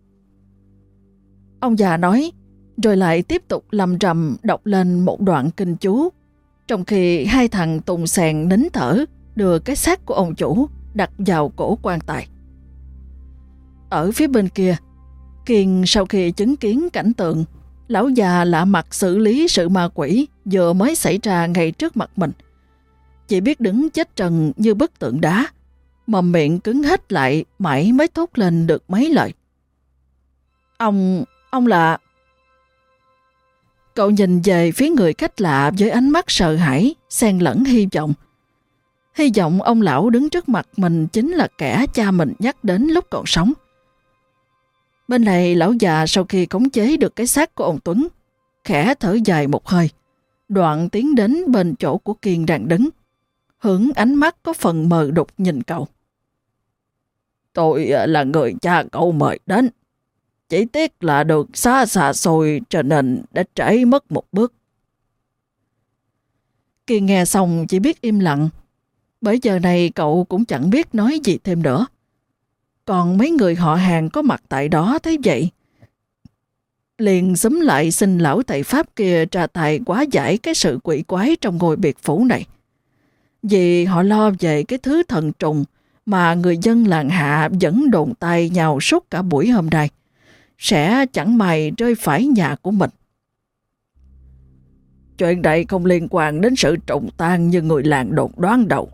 Ông già nói, rồi lại tiếp tục lầm rầm đọc lên một đoạn kinh chú, trong khi hai thằng Tùng Sèn nín thở đưa cái xác của ông chủ đặt vào cổ quan tài. Ở phía bên kia, Kiên sau khi chứng kiến cảnh tượng lão già lạ mặt xử lý sự ma quỷ vừa mới xảy ra ngay trước mặt mình, chỉ biết đứng chết trần như bức tượng đá, mồm miệng cứng hết lại mãi mới thốt lên được mấy lời. Ông, ông là... Cậu nhìn về phía người khách lạ với ánh mắt sợ hãi, xen lẫn hy vọng. Hy vọng ông lão đứng trước mặt mình chính là kẻ cha mình nhắc đến lúc còn sống. Bên này lão già sau khi khống chế được cái xác của ông Tuấn, khẽ thở dài một hơi, đoạn tiến đến bên chỗ của Kiên đang đứng, hướng ánh mắt có phần mờ đục nhìn cậu. Tôi là người cha cậu mời đến, chỉ tiếc là được xa xa xôi cho nên đã trễ mất một bước. Kiên nghe xong chỉ biết im lặng, bởi giờ này cậu cũng chẳng biết nói gì thêm nữa. Còn mấy người họ hàng có mặt tại đó thấy vậy, liền xúm lại xin lão thầy Pháp kia tra tài quá giải cái sự quỷ quái trong ngôi biệt phủ này. Vì họ lo về cái thứ thần trùng mà người dân làng Hạ vẫn đồn tay nhau suốt cả buổi hôm nay, sẽ chẳng may rơi phải nhà của mình. Chuyện này không liên quan đến sự trùng tan như người làng đồn đoán đâu.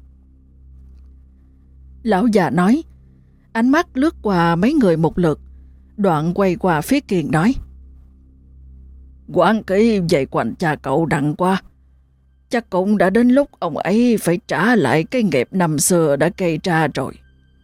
Lão già nói, ánh mắt lướt qua mấy người một lượt, đoạn quay qua phía Kiên nói: Quán kỹ về quanh cha cậu đặng qua, chắc cũng đã đến lúc ông ấy phải trả lại cái nghiệp năm xưa đã gây ra rồi.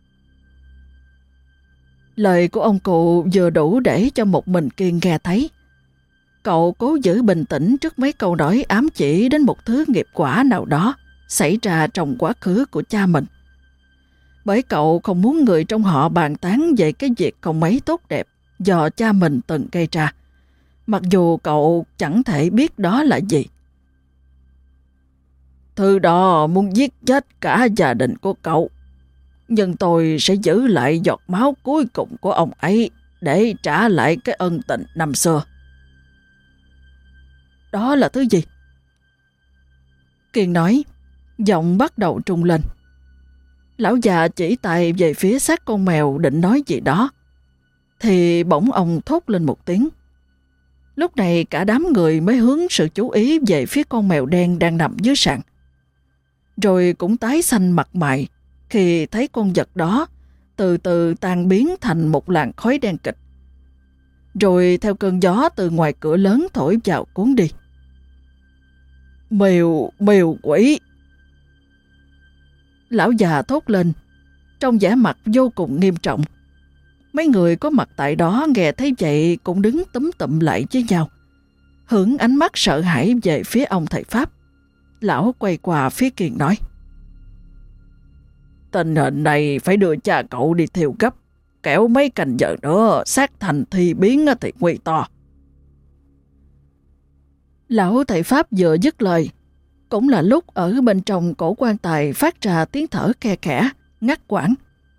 Lời của ông cụ vừa đủ để cho một mình Kiên nghe thấy. Cậu cố giữ bình tĩnh trước mấy câu nói ám chỉ đến một thứ nghiệp quả nào đó xảy ra trong quá khứ của cha mình. Bởi cậu không muốn người trong họ bàn tán về cái việc không mấy tốt đẹp do cha mình từng gây ra, mặc dù cậu chẳng thể biết đó là gì. Thứ đó muốn giết chết cả gia đình của cậu, nhưng tôi sẽ giữ lại giọt máu cuối cùng của ông ấy để trả lại cái ân tình năm xưa. Đó là thứ gì? Kiên nói, giọng bắt đầu trung lên. Lão già chỉ tay về phía xác con mèo định nói gì đó, thì bỗng ông thốt lên một tiếng. Lúc này cả đám người mới hướng sự chú ý về phía con mèo đen đang nằm dưới sàn. Rồi cũng tái xanh mặt mày khi thấy con vật đó từ từ tan biến thành một làn khói đen kịch, rồi theo cơn gió từ ngoài cửa lớn thổi vào cuốn đi. Mèo, mèo quỷ! Lão già thốt lên, trong vẻ mặt vô cùng nghiêm trọng. Mấy người có mặt tại đó nghe thấy vậy cũng đứng túm tụm lại với nhau, hướng ánh mắt sợ hãi về phía ông thầy Pháp. Lão quay qua phía Kiên nói: Tình hình này phải đưa cha cậu đi thiêu gấp, kẻo mấy canh giờ nữa xác thành thi biến thì nguy to. Lão thầy Pháp vừa dứt lời, cũng là lúc ở bên trong cổ quan tài phát ra tiếng thở khe khẽ, ngắt quãng.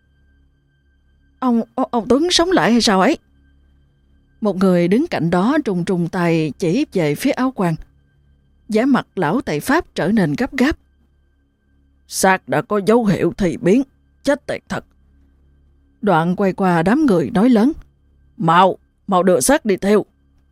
Ông, ông, ông Tuấn sống lại hay sao ấy? Một người đứng cạnh đó trùng trùng tay chỉ về phía áo quan. Vẻ mặt lão thầy Pháp trở nên gấp gáp. Xác đã có dấu hiệu thi biến, chết tiệt thật. Đoạn quay qua đám người nói lớn: Mau, mau đưa xác đi theo.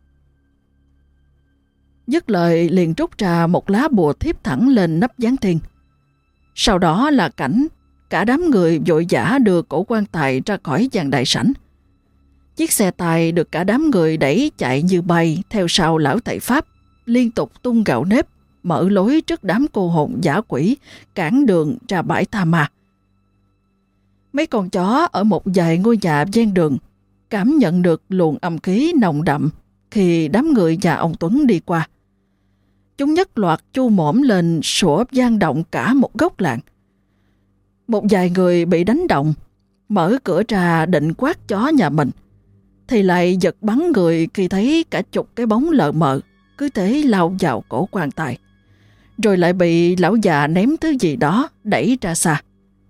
Dứt lời liền rút ra một lá bùa thiếp thẳng lên nắp gián thiên. Sau đó là cảnh cả đám người vội vã đưa cổ quan tài ra khỏi gian đại sảnh. Chiếc xe tài được cả đám người đẩy chạy như bay theo sau lão thầy Pháp, liên tục tung gạo nếp, mở lối trước đám cô hồn dã quỷ, cản đường ra bãi tha ma. Mấy con chó ở một vài ngôi nhà ven đường cảm nhận được luồng âm khí nồng đậm khi đám người nhà ông Tuấn đi qua. Chúng nhất loạt chu mõm lên sủa vang động cả một góc làng. Một vài người bị đánh động, mở cửa ra định quát chó nhà mình, thì lại giật bắn người khi thấy cả chục cái bóng lờ mờ cứ thế lao vào cổ quan tài, rồi lại bị lão già ném thứ gì đó đẩy ra xa.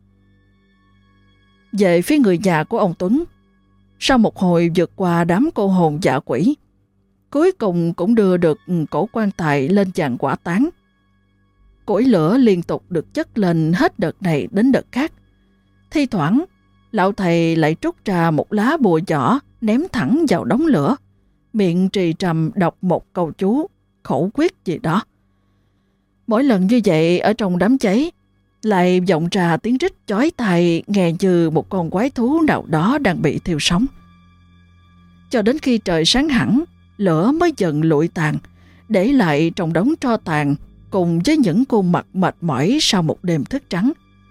Về phía người nhà của ông Tuấn, sau một hồi vượt qua đám cô hồn dã quỷ, cuối cùng cũng đưa được cổ quan tài lên giàn hỏa táng. Củi lửa liên tục được chất lên hết đợt này đến đợt khác. Thi thoảng, lão thầy lại trút ra một lá bùa nhỏ ném thẳng vào đống lửa, miệng trì trầm đọc một câu chú, khẩu quyết gì đó. Mỗi lần như vậy ở trong đám cháy, lại vọng ra tiếng rít chói tai nghe như một con quái thú nào đó đang bị thiêu sống. Cho đến khi trời sáng hẳn, lửa mới dần lụi tàn, để lại trong đống tro tàn cùng với những khuôn mặt mệt mỏi sau một đêm thức trắng.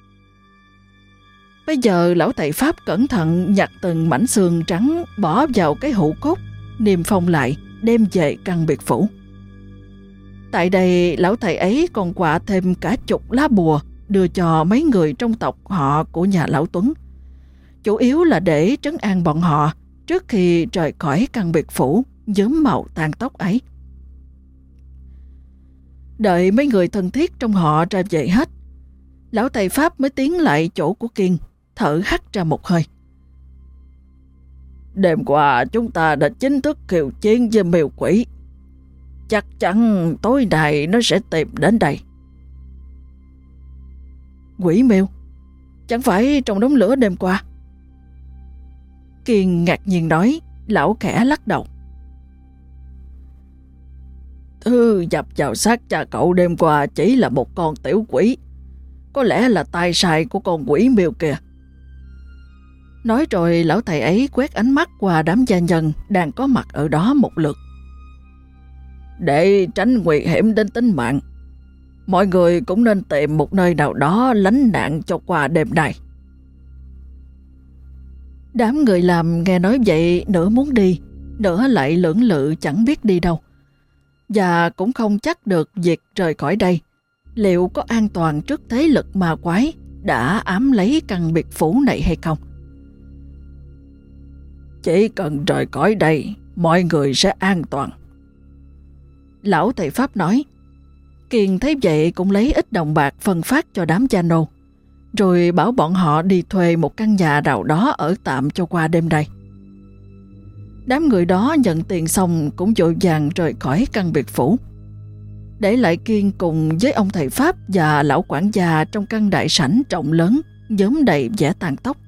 Bây giờ lão thầy Pháp cẩn thận nhặt từng mảnh xương trắng bỏ vào cái hũ cốt, niêm phong lại, đem về căn biệt phủ. Tại đây lão thầy ấy còn quạ thêm cả chục lá bùa đưa cho mấy người trong tộc họ của nhà lão Tuấn, chủ yếu là để trấn an bọn họ trước khi rời khỏi căn biệt phủ nhuốm màu tàn tóc ấy. Đợi mấy người thân thiết trong họ ra về hết, lão thầy Pháp mới tiến lại chỗ của Kiên, thở hắt ra một hơi. Đêm qua chúng ta đã chính thức khiêu chiến với miêu quỷ. Chắc chắn tối nay nó sẽ tìm đến đây. Quỷ miêu? Chẳng phải trong đống lửa đêm qua? Kiên ngạc nhiên nói, lão khẽ lắc đầu. Thứ dập vào xác cha cậu đêm qua chỉ là một con tiểu quỷ. Có lẽ là tay sai của con quỷ miêu kìa. Nói rồi lão thầy ấy quét ánh mắt qua đám gia nhân đang có mặt ở đó một lượt. Để tránh nguy hiểm đến tính mạng, mọi người cũng nên tìm một nơi nào đó lánh nạn cho qua đêm nay. Đám người làm nghe nói vậy nửa muốn đi, nửa lại lưỡng lự chẳng biết đi đâu. Và cũng không chắc được việc rời khỏi đây liệu có an toàn trước thế lực ma quái đã ám lấy căn biệt phủ này hay không. Chỉ cần rời khỏi đây, mọi người sẽ an toàn. Lão thầy Pháp nói. Kiên thấy vậy cũng lấy ít đồng bạc phân phát cho đám cha nô, rồi bảo bọn họ đi thuê một căn nhà nào đó ở tạm cho qua đêm nay. Đám người đó nhận tiền xong cũng vội vàng rời khỏi căn biệt phủ, để lại Kiên cùng với ông thầy Pháp và lão quản gia trong căn đại sảnh rộng lớn nhóm đầy vẻ tàn tóc.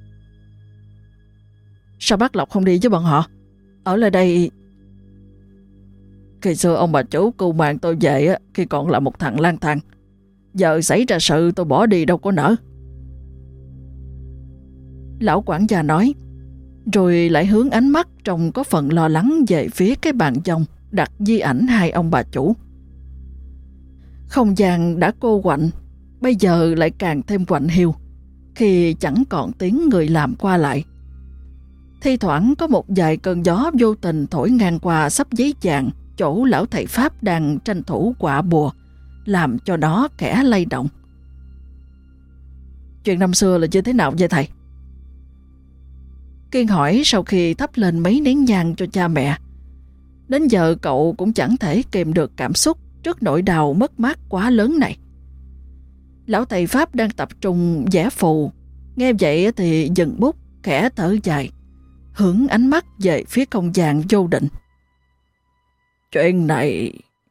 Sao bác Lộc không đi với bọn họ? Ở lại đây... Khi xưa ông bà chú cưu mang tôi về khi còn là một thằng lang thang. Giờ xảy ra sự tôi bỏ đi đâu có nỡ. Lão quản gia nói, rồi lại hướng ánh mắt trông có phần lo lắng về phía cái bàn dông đặt di ảnh hai ông bà chủ. Không gian đã cô quạnh, bây giờ lại càng thêm quạnh hiu khi chẳng còn tiếng người làm qua lại. Thi thoảng có một vài cơn gió vô tình thổi ngang qua xấp giấy vàng chỗ lão thầy Pháp đang tranh thủ quạ bùa, làm cho nó kẻ lay động. Chuyện năm xưa là như thế nào vậy thầy? Kiên hỏi sau khi thắp lên mấy nén nhang cho cha mẹ. Đến giờ cậu cũng chẳng thể kìm được cảm xúc trước nỗi đau mất mát quá lớn này. Lão thầy Pháp đang tập trung vẽ phù, nghe vậy thì dừng bút, khẽ thở dài, hướng ánh mắt về phía không gian vô định. Chuyện này...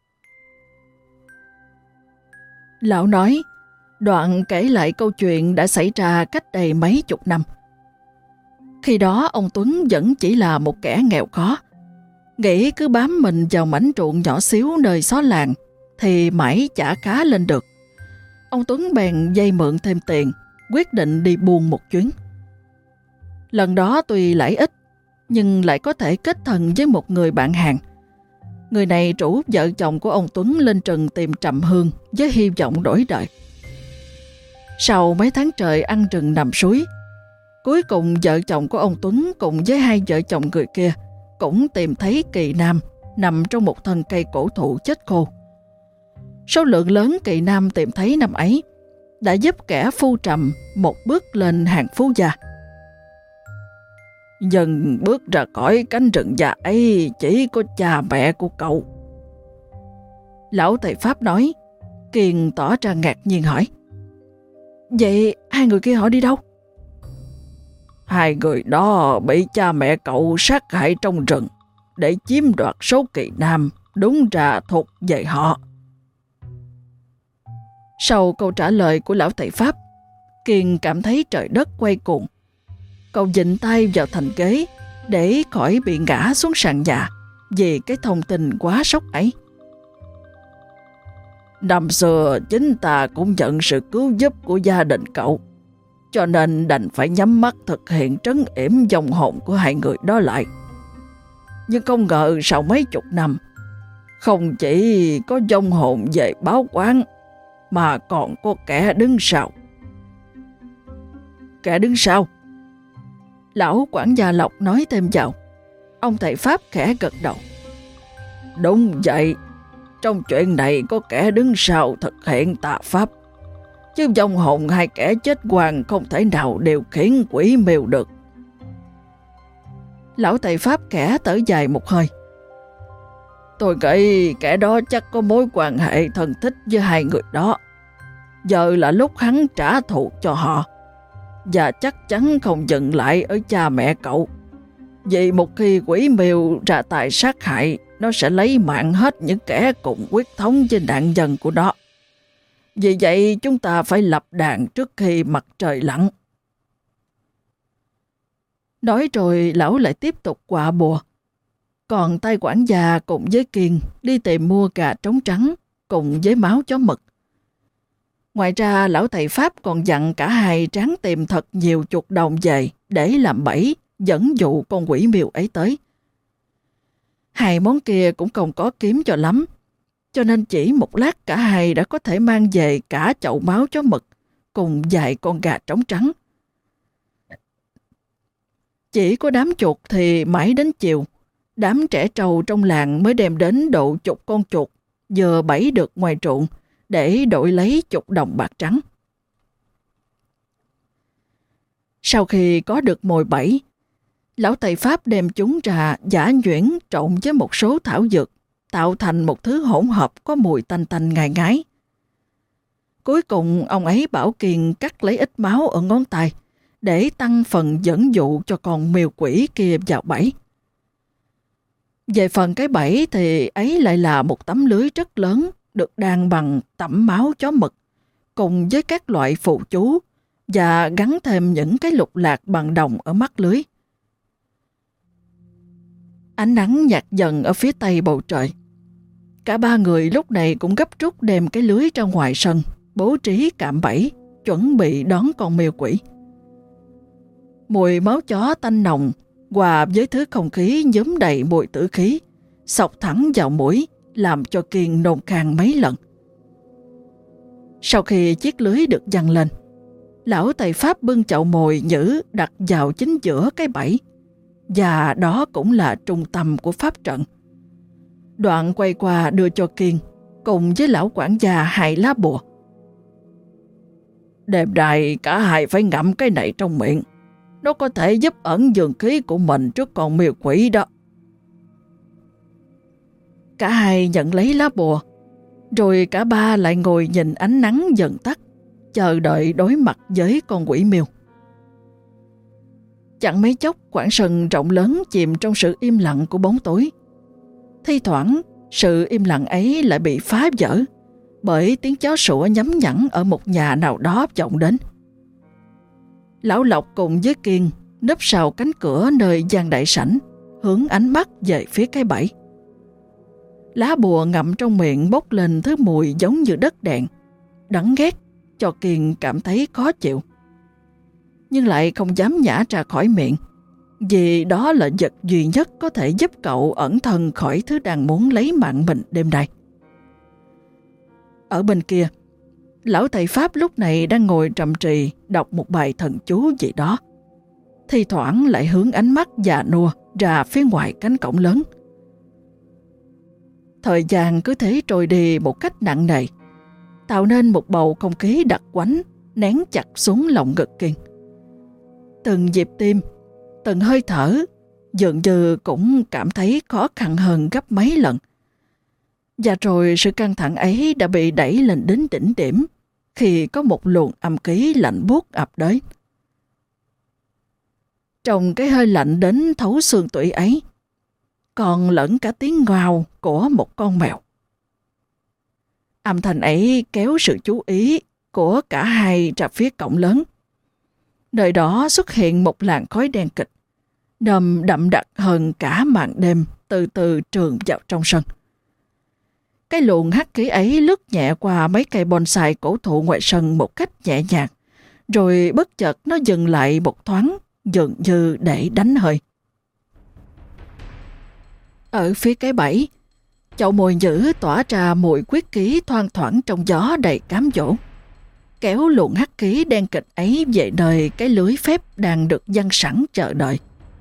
Lão nói, đoạn kể lại câu chuyện đã xảy ra cách đây mấy chục năm. Khi đó ông Tuấn vẫn chỉ là một kẻ nghèo khó, nghĩ cứ bám mình vào mảnh ruộng nhỏ xíu nơi xó làng thì mãi chả cá lên được. Ông Tuấn bèn vay mượn thêm tiền, quyết định đi buôn một chuyến. Lần đó tuy lãi ít, nhưng lại có thể kết thân với một người bạn hàng. Người này rủ vợ chồng của ông Tuấn lên rừng tìm trầm hương với hy vọng đổi đời. Sau mấy tháng trời ăn rừng nằm suối, cuối cùng vợ chồng của ông Tuấn cùng với hai vợ chồng người kia cũng tìm thấy kỳ nam nằm trong một thân cây cổ thụ chết khô. Số lượng lớn kỳ nam tìm thấy năm ấy đã giúp kẻ phu trầm một bước lên hàng phú gia. Dần bước ra khỏi cánh rừng già ấy chỉ có cha mẹ của cậu. Lão thầy Pháp nói. Kiên tỏ ra ngạc nhiên hỏi: Vậy hai người kia họ đi đâu? Hai người đó bị cha mẹ cậu sát hại trong rừng để chiếm đoạt số kỳ nam đúng ra thuộc về họ. Sau câu trả lời của lão thầy Pháp, Kiên cảm thấy trời đất quay cuồng. Cậu vịn tay vào thành ghế để khỏi bị ngã xuống sàn nhà vì cái thông tin quá sốc ấy. Năm xưa chính ta cũng nhận sự cứu giúp của gia đình cậu, cho nên đành phải nhắm mắt thực hiện trấn yểm vong hồn của hai người đó lại. Nhưng không ngờ sau mấy chục năm, không chỉ có vong hồn về báo oán, mà còn có kẻ đứng sau. Kẻ đứng sau? Lão quản gia Lộc nói thêm vào. Ông thầy Pháp khẽ gật đầu. Đúng vậy, trong chuyện này có kẻ đứng sau thực hiện tà pháp, chứ vong hồn hai kẻ chết oan không thể nào điều khiển quỷ miêu được. Lão thầy Pháp khẽ thở dài một hơi. Tôi nghĩ kẻ đó chắc có mối quan hệ thân thích với hai người đó. Giờ là lúc hắn trả thù cho họ, và chắc chắn không dừng lại ở cha mẹ cậu. Vì một khi quỷ miêu ra tài sát hại, nó sẽ lấy mạng hết những kẻ cùng quyết thống với nạn nhân của nó. Vì vậy chúng ta phải lập đàn trước khi mặt trời lặn. Nói rồi lão lại tiếp tục quạ bùa. Còn tay quản gia cùng với Kiên đi tìm mua gà trống trắng cùng với máu chó mực. Ngoài ra lão thầy Pháp còn dặn cả hai ráng tìm thật nhiều chuột đồng về để làm bẫy dẫn dụ con quỷ miêu ấy tới. Hai món kia cũng không có kiếm cho lắm, cho nên chỉ một lát cả hai đã có thể mang về cả chậu máu chó mực cùng vài con gà trống trắng. Chỉ có đám chuột thì mãi đến chiều, đám trẻ trâu trong làng mới đem đến độ chục con chuột vừa bẫy được ngoài ruộng để đổi lấy chục đồng bạc trắng. Sau khi có được mồi bẫy, lão thầy Pháp đem chúng ra giã nhuyễn trộn với một số thảo dược, tạo thành một thứ hỗn hợp có mùi tanh tanh ngài ngái. Cuối cùng ông ấy bảo Kiên cắt lấy ít máu ở ngón tay để tăng phần dẫn dụ cho con miêu quỷ kia vào bẫy. Về phần cái bẫy thì ấy lại là một tấm lưới rất lớn được đan bằng tẩm máu chó mực cùng với các loại phù chú và gắn thêm những cái lục lạc bằng đồng ở mắt lưới. Ánh nắng nhạt dần ở phía tây bầu trời. Cả ba người lúc này cũng gấp rút đem cái lưới ra ngoài sân, bố trí cạm bẫy, chuẩn bị đón con miêu quỷ. Mùi máu chó tanh nồng hòa với thứ không khí nhúm đầy mùi tử khí xộc thẳng vào mũi, làm cho Kiên nôn khan mấy lần. Sau khi chiếc lưới được giăng lên, lão thầy Pháp bưng chậu mồi nhử đặt vào chính giữa cái bẫy, và đó cũng là trung tâm của pháp trận. Đoạn quay qua đưa cho Kiên cùng với lão quản gia hai lá bùa. Đêm nay cả hai phải ngậm cái này trong miệng, nó có thể giúp ẩn dường khí của mình trước con miêu quỷ đó. Cả hai nhận lấy lá bùa, rồi cả ba lại ngồi nhìn ánh nắng dần tắt, chờ đợi đối mặt với con quỷ miêu. Chẳng mấy chốc quảng sân rộng lớn chìm trong sự im lặng của bóng tối. Thi thoảng sự im lặng ấy lại bị phá vỡ bởi tiếng chó sủa nhắm nhẵn ở một nhà nào đó vọng đến. Lão Lộc cùng với Kiên nấp sau cánh cửa nơi gian đại sảnh, hướng ánh mắt về phía cái bẫy. Lá bùa ngậm trong miệng bốc lên thứ mùi giống như đất đèn, đắng ghét cho Kiên cảm thấy khó chịu. Nhưng lại không dám nhả ra khỏi miệng, vì đó là vật duy nhất có thể giúp cậu ẩn thân khỏi thứ đang muốn lấy mạng mình đêm nay. Ở bên kia, lão thầy Pháp lúc này đang ngồi trầm trì đọc một bài thần chú gì đó, thi thoảng lại hướng ánh mắt già nua ra phía ngoài cánh cổng lớn. Thời gian cứ thế trôi đi một cách nặng nề, tạo nên một bầu không khí đặc quánh nén chặt xuống lòng ngực Kiên. Từng nhịp tim, từng hơi thở dường như cũng cảm thấy khó khăn hơn gấp mấy lần. Và rồi sự căng thẳng ấy đã bị đẩy lên đến đỉnh điểm khi có một luồng âm khí lạnh buốt ập đến. Trong cái hơi lạnh đến thấu xương tủy ấy, còn lẫn cả tiếng ngoào của một con mèo. Âm thanh ấy kéo sự chú ý của cả hai ra phía cổng lớn. Nơi đó xuất hiện một làn khói đen kịch, nồng đậm đặc hơn cả màn đêm từ từ trườn vào trong sân. Cái luồng hắc khí ấy lướt nhẹ qua mấy cây bonsai cổ thụ ngoài sân một cách nhẹ nhàng, rồi bất chợt nó dừng lại một thoáng, dường như để đánh hơi. Ở phía cái bẫy, chậu mồi nhữ tỏa ra mùi quyết khí thoang thoảng trong gió đầy cám dỗ, kéo luồng hắc khí đen kịch ấy về nơi cái lưới phép đang được giăng sẵn chờ đợi.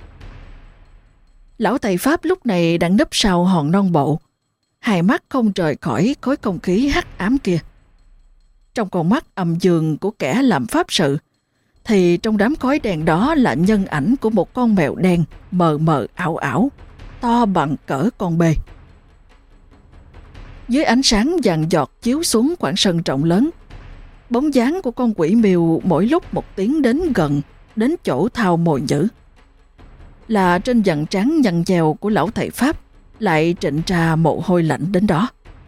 Lão thầy Pháp lúc này đang nấp sau hòn non bộ, hai mắt không rời khỏi khối không khí hắc ám kia. Trong con mắt âm dương của kẻ làm pháp sự, thì trong đám khói đen đó là nhân ảnh của một con mèo đen mờ mờ ảo ảo, to bằng cỡ con bê. Dưới ánh sáng vàng giọt chiếu xuống khoảng sân rộng lớn, bóng dáng của con quỷ miêu mỗi lúc một tiến đến gần, đến chỗ thao mồi nhữ. Là trên dặn trán nhăn nhèo của lão thầy Pháp lại trịnh ra mồ hôi lạnh đến đó.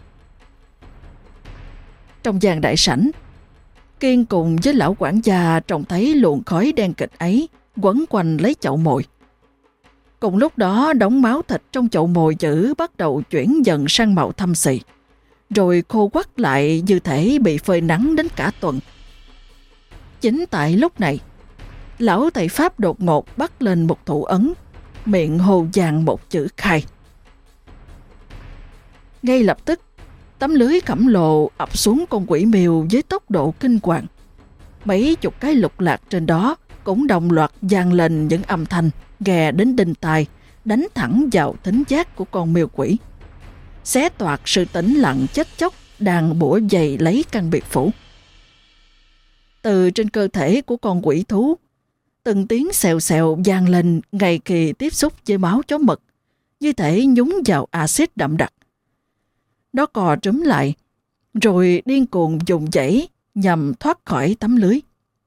Trong gian đại sảnh, Kiên cùng với lão quản gia trông thấy luồng khói đen kịch ấy quấn quanh lấy chậu mồi. Cùng lúc đó, đống máu thịt trong chậu mồi nhữ bắt đầu chuyển dần sang màu thâm xì, rồi khô quắt lại như thể bị phơi nắng đến cả tuần. Chính tại lúc này, lão thầy Pháp đột ngột bắt lên một thủ ấn, miệng hồ vàng một chữ khai. Ngay lập tức, tấm lưới khổng lồ ập xuống con quỷ miêu với tốc độ kinh hoàng. Mấy chục cái lục lạc trên đó cũng đồng loạt vang lên những âm thanh ghè đến đinh tai, đánh thẳng vào thính giác của con miêu quỷ, xé toạc sự tĩnh lặng chết chóc đang bủa vây lấy căn biệt phủ. Từ trên cơ thể của con quỷ thú, từng tiếng xèo xèo vang lên ngay khi tiếp xúc với máu chó mực, như thể nhúng vào axit đậm đặc. Nó cò trúm lại, rồi điên cuồng dùng dãy nhằm thoát khỏi tấm lưới.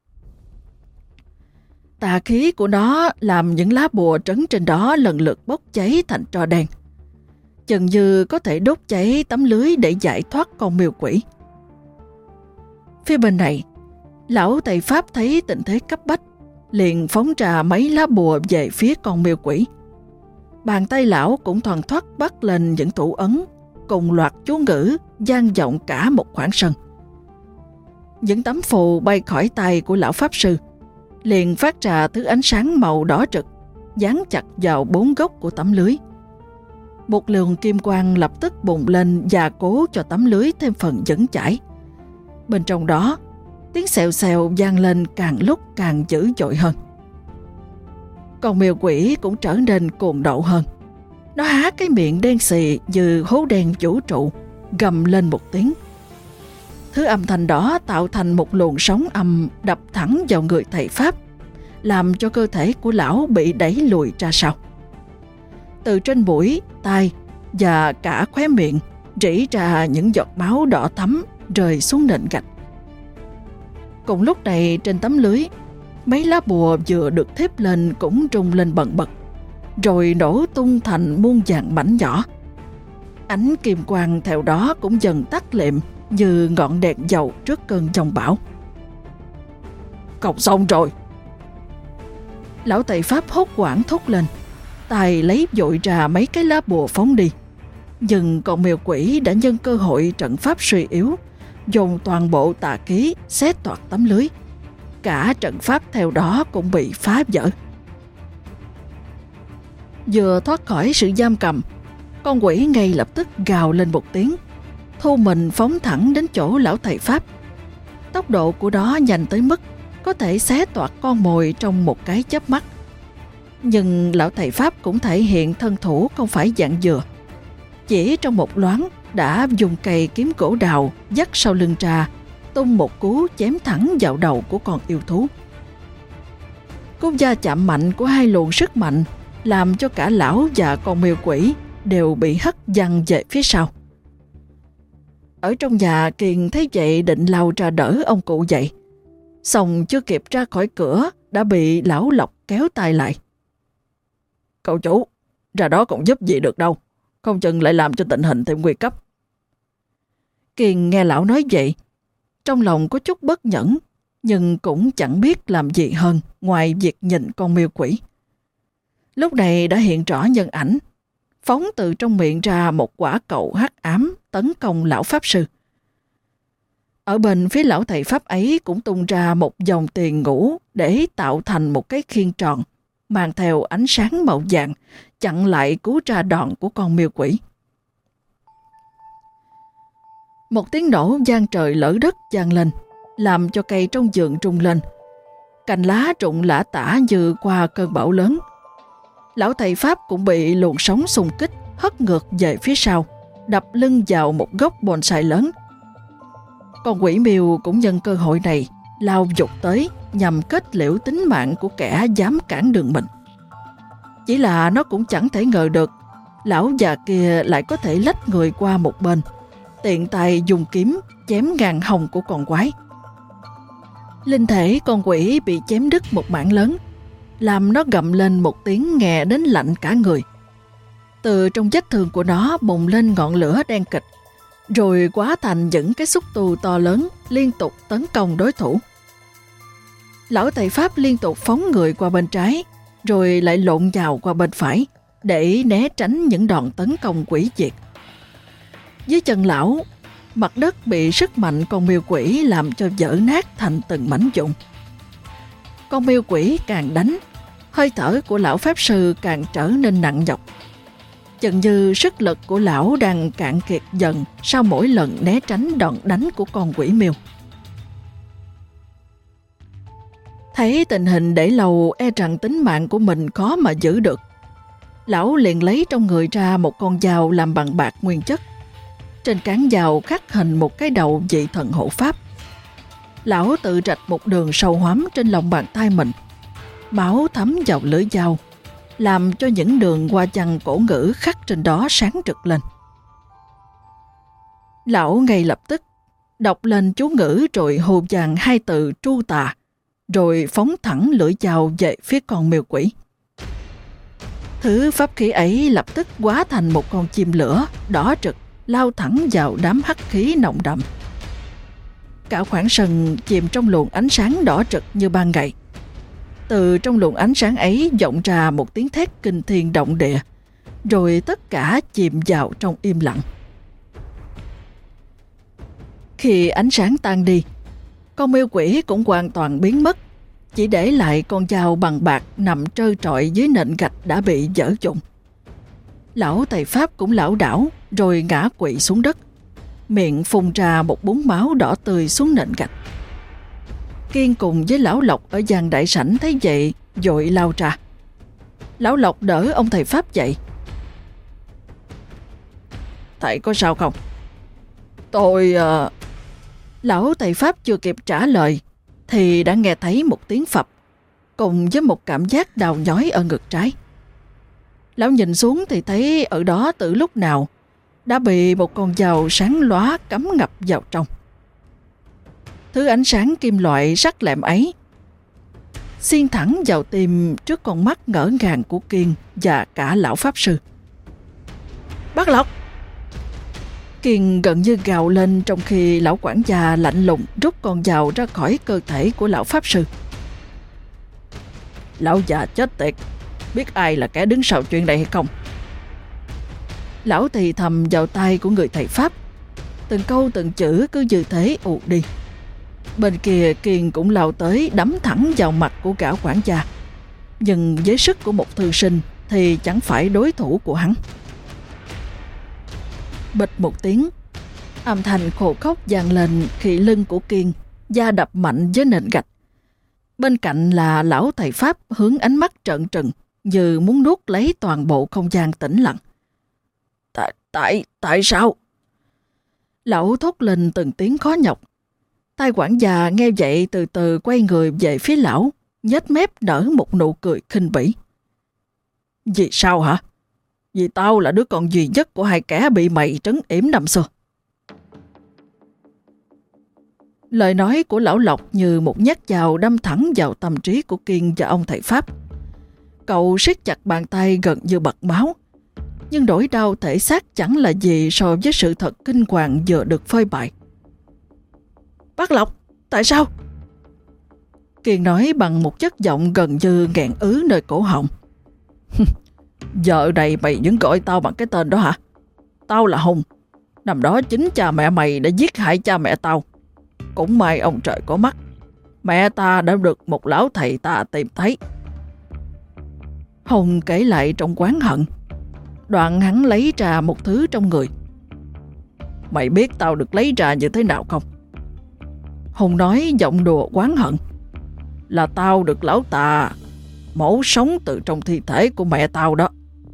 Tà khí của nó làm những lá bùa trấn trên đó lần lượt bốc cháy thành tro đen, chừng như có thể đốt cháy tấm lưới để giải thoát con miêu quỷ. Phía bên này, lão thầy Pháp thấy tình thế cấp bách, liền phóng ra mấy lá bùa về phía con miêu quỷ. Bàn tay lão cũng thoăn thoắt bắt lên những thủ ấn, cùng loạt chú ngữ vang vọng cả một khoảng sân. Những tấm phù bay khỏi tay của lão pháp sư, liền phát ra thứ ánh sáng màu đỏ rực, dán chặt vào bốn góc của tấm lưới. Một luồng kim quang lập tức bùng lên và cố cho tấm lưới thêm phần vững chãi. Bên trong đó, tiếng xèo xèo vang lên càng lúc càng dữ dội hơn. Con miêu quỷ cũng trở nên cuồng độ hơn. Nó há cái miệng đen xì như hố đen vũ trụ, gầm lên một tiếng. Thứ âm thanh đó tạo thành một luồng sóng âm đập thẳng vào người thầy Pháp, làm cho cơ thể của lão bị đẩy lùi ra sau. Từ trên mũi, tai và cả khóe miệng rỉ ra những giọt máu đỏ thắm rơi xuống nền gạch. Cùng lúc này trên tấm lưới, mấy lá bùa vừa được thép lên cũng rung lên bần bật, rồi nổ tung thành muôn vàn mảnh nhỏ. Ánh kim quang theo đó cũng dần tắt lịm như ngọn đèn dầu trước cơn giông bão. Không xong rồi! Lão thầy Pháp hốt hoảng thốt lên, tay lấy vội ra mấy cái lá bùa phóng đi. Nhưng con mèo quỷ đã nhân cơ hội trận pháp suy yếu, dồn toàn bộ tà khí xé toạc tấm lưới. Cả trận pháp theo đó cũng bị phá vỡ. Vừa thoát khỏi sự giam cầm, con quỷ ngay lập tức gào lên một tiếng, thu mình phóng thẳng đến chỗ lão thầy Pháp. Tốc độ của nó nhanh tới mức có thể xé toạc con mồi trong một cái chớp mắt. Nhưng lão thầy Pháp cũng thể hiện thân thủ không phải dạng dừa. Chỉ trong một loáng đã dùng cây kiếm gỗ đào dắt sau lưng ra, tung một cú chém thẳng vào đầu của con yêu thú. Cú va chạm mạnh của hai luồng sức mạnh làm cho cả lão và con miêu quỷ đều bị hất văng về phía sau. Ở trong nhà, Kiền thấy vậy định lao ra đỡ ông cụ dậy, xong chưa kịp ra khỏi cửa đã bị lão Lộc kéo tay lại. Cậu chủ, ra đó còn giúp gì được đâu, không chừng lại làm cho tình hình thêm nguy cấp. Kiền nghe lão nói vậy, trong lòng có chút bất nhẫn, nhưng cũng chẳng biết làm gì hơn ngoài việc nhìn con miêu quỷ. Lúc này đã hiện rõ nhân ảnh, phóng từ trong miệng ra một quả cầu hắc ám tấn công lão pháp sư. Ở bên phía lão thầy Pháp ấy cũng tung ra một dòng tiền ngũ để tạo thành một cái khiên tròn, mang theo ánh sáng màu vàng, chặn lại cú ra đòn của con miêu quỷ. Một tiếng nổ vang trời lở đất vang lên, làm cho cây trong vườn rung lên. Cành lá rụng lả tả như qua cơn bão lớn. Lão thầy Pháp cũng bị luồng sóng xung kích hất ngược về phía sau, đập lưng vào một gốc bonsai lớn. Con quỷ miêu cũng nhân cơ hội này lao vụt tới nhằm kết liễu tính mạng của kẻ dám cản đường mình. Chỉ là nó cũng chẳng thể ngờ được lão già kia lại có thể lách người qua một bên, tiện tay dùng kiếm chém ngang hông của con quái. Linh thể con quỷ bị chém đứt một mảng lớn, làm nó gầm lên một tiếng nghe đến lạnh cả người. Từ trong vết thương của nó bùng lên ngọn lửa đen kịch, rồi hóa thành những cái xúc tu to lớn liên tục tấn công đối thủ. Lão thầy Pháp liên tục phóng người qua bên trái, rồi lại lộn nhào qua bên phải để né tránh những đòn tấn công quỷ diệt. Dưới chân lão, mặt đất bị sức mạnh con miêu quỷ làm cho vỡ nát thành từng mảnh vụn. Con miêu quỷ càng đánh, hơi thở của lão pháp sư càng trở nên nặng nhọc. Chừng như sức lực của lão đang cạn kiệt dần sau mỗi lần né tránh đòn đánh của con quỷ miêu. Thấy tình hình để lâu e rằng tính mạng của mình khó mà giữ được, lão liền lấy trong người ra một con dao làm bằng bạc nguyên chất. Trên cán dao khắc hình một cái đầu vị thần hộ pháp. Lão tự rạch một đường sâu hoắm trên lòng bàn tay mình. Máu thấm vào lưỡi dao, làm cho những đường hoa văn cổ ngữ khắc trên đó sáng rực lên. Lão ngay lập tức đọc lên chú ngữ rồi hô vang hai từ tru tà, rồi phóng thẳng lưỡi dao về phía con miêu quỷ. Thứ pháp khí ấy lập tức hóa thành một con chim lửa đỏ rực lao thẳng vào đám hắc khí nồng đậm. Cả khoảng sân chìm trong luồng ánh sáng đỏ rực như ban ngày. Từ trong luồng ánh sáng ấy vọng ra một tiếng thét kinh thiên động địa, rồi tất cả chìm vào trong im lặng. Khi ánh sáng tan đi, con miêu quỷ cũng hoàn toàn biến mất, chỉ để lại con dao bằng bạc nằm trơ trọi dưới nền gạch đã bị vỡ vụn. Lão thầy Pháp cũng lảo đảo rồi ngã quỵ xuống đất, miệng phun ra một búng máu đỏ tươi xuống nền gạch. Kiên cùng với lão Lộc ở gian đại sảnh thấy vậy vội lao ra. Lão Lộc đỡ ông thầy Pháp dậy. Thầy có sao không? Tôi... Uh... Lão thầy Pháp chưa kịp trả lời thì đã nghe thấy một tiếng phập cùng với một cảm giác đau nhói ở ngực trái. Lão nhìn xuống thì thấy ở đó từ lúc nào đã bị một con dao sáng lóa cắm ngập vào trong. Thứ ánh sáng kim loại sắc lẹm ấy xiên thẳng vào tim trước con mắt ngỡ ngàng của Kiên và cả lão pháp sư. Bác Lộc! Kiên gần như gào lên trong khi lão quản gia lạnh lùng rút con dao ra khỏi cơ thể của lão pháp sư. Lão già chết tiệt, biết ai là kẻ đứng sau chuyện này hay không? Lão thì thầm vào tai của người thầy Pháp, từng câu từng chữ cứ như thế ù đi. Bên kia Kiên cũng lao tới đấm thẳng vào mặt của gã quản gia, nhưng với sức của một thư sinh thì chẳng phải đối thủ của hắn. Bịch một tiếng, âm thanh khô khốc vang lên khi lưng của Kiên da đập mạnh với nền gạch. Bên cạnh là lão thầy Pháp hướng ánh mắt trợn trừng, như muốn nuốt lấy toàn bộ không gian tĩnh lặng. Tại, tại, tại sao? Lão thốt lên từng tiếng khó nhọc. Tai quản gia nghe vậy từ từ quay người về phía lão, nhếch mép nở một nụ cười khinh bỉ. Vì sao hả? Vì tao là đứa con duy nhất của hai kẻ bị mày trấn yểm năm xưa. Lời nói của lão Lộc như một nhát dao đâm thẳng vào tâm trí của Kiên và ông thầy Pháp. Cậu siết chặt bàn tay gần như bật máu, nhưng nỗi đau thể xác chẳng là gì so với sự thật kinh hoàng vừa được phơi bày. Bác Lộc, tại sao? Kiên nói bằng một chất giọng gần như nghẹn ứ nơi cổ họng. Giờ này mày vẫn gọi tao bằng cái tên đó hả? Tao là Hùng. Năm đó chính cha mẹ mày đã giết hại cha mẹ tao. Cũng may ông trời có mắt, mẹ ta đã được một lão thầy ta tìm thấy. Hùng kể lại trong oán hận. Đoạn hắn lấy ra một thứ trong người. Mày biết tao được lấy ra như thế nào không? Hùng nói giọng đùa oán hận. Là tao được lão tà mổ sống từ trong thi thể của mẹ tao đó.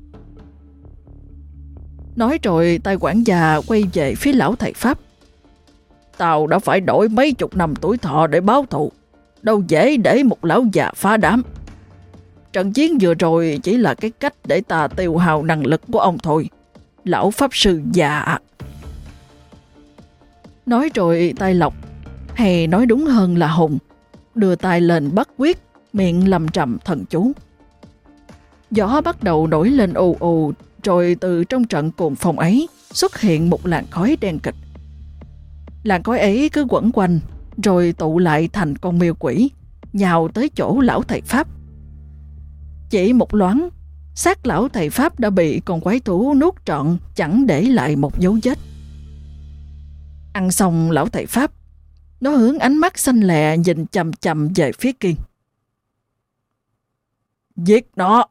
Nói rồi tay quản gia quay về phía lão thầy Pháp. Tao đã phải đổi mấy chục năm tuổi thọ để báo thù, đâu dễ để một lão già phá đám. Trận chiến vừa rồi chỉ là cái cách để ta tiêu hao năng lực của ông thôi, lão pháp sư già. Nói rồi tay Lộc, hay nói đúng hơn là Hùng, đưa tay lên bắt quyết, miệng lầm trầm thần chú. Gió bắt đầu nổi lên ù ù, rồi từ trong trận cuồng phong ấy xuất hiện một làn khói đen kịch. Làn khói ấy cứ quẩn quanh, rồi tụ lại thành con miêu quỷ, nhào tới chỗ lão thầy Pháp. Chỉ một loáng, xác lão thầy Pháp đã bị con quái thú nuốt trọn, chẳng để lại một dấu vết. Ăn xong lão thầy Pháp, nó hướng ánh mắt xanh lè nhìn chằm chằm về phía Kiên. Giết nó!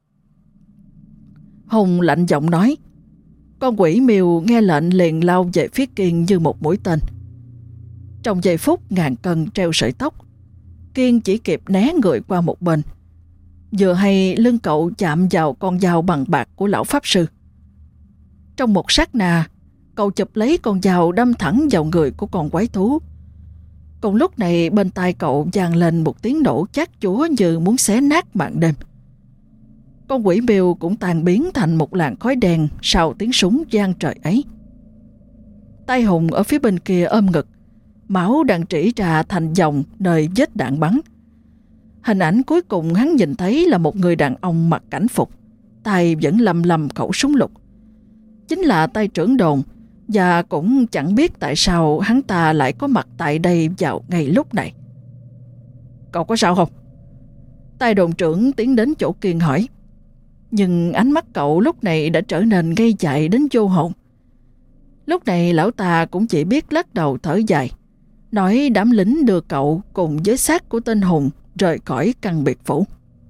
Hùng lạnh giọng nói. Con quỷ miêu nghe lệnh liền lao về phía Kiên như một mũi tên. Trong giây phút ngàn cân treo sợi tóc, Kiên chỉ kịp né người qua một bên. Vừa hay lưng cậu chạm vào con dao bằng bạc của lão pháp sư. Trong một sát na, cậu chụp lấy con dao đâm thẳng vào người của con quái thú. Cùng lúc này bên tai cậu vang lên một tiếng nổ chát chúa như muốn xé nát màn đêm. Con quỷ miêu cũng tan biến thành một làn khói đen sau tiếng súng vang trời ấy. Tay Hùng ở phía bên kia ôm ngực, máu đang trĩ ra thành dòng nơi vết đạn bắn. Hình ảnh cuối cùng hắn nhìn thấy là một người đàn ông mặc cảnh phục, tay vẫn lầm lầm khẩu súng lục. Chính là tay trưởng đồn, và cũng chẳng biết tại sao hắn ta lại có mặt tại đây vào ngay lúc này. Cậu có sao không? Tay đồn trưởng tiến đến chỗ Kiên hỏi. Nhưng ánh mắt cậu lúc này đã trở nên ngây dại đến vô hồn. Lúc này lão ta cũng chỉ biết lắc đầu thở dài, nói đám lính đưa cậu cùng với xác của tên Hùng rời khỏi căn biệt phủ.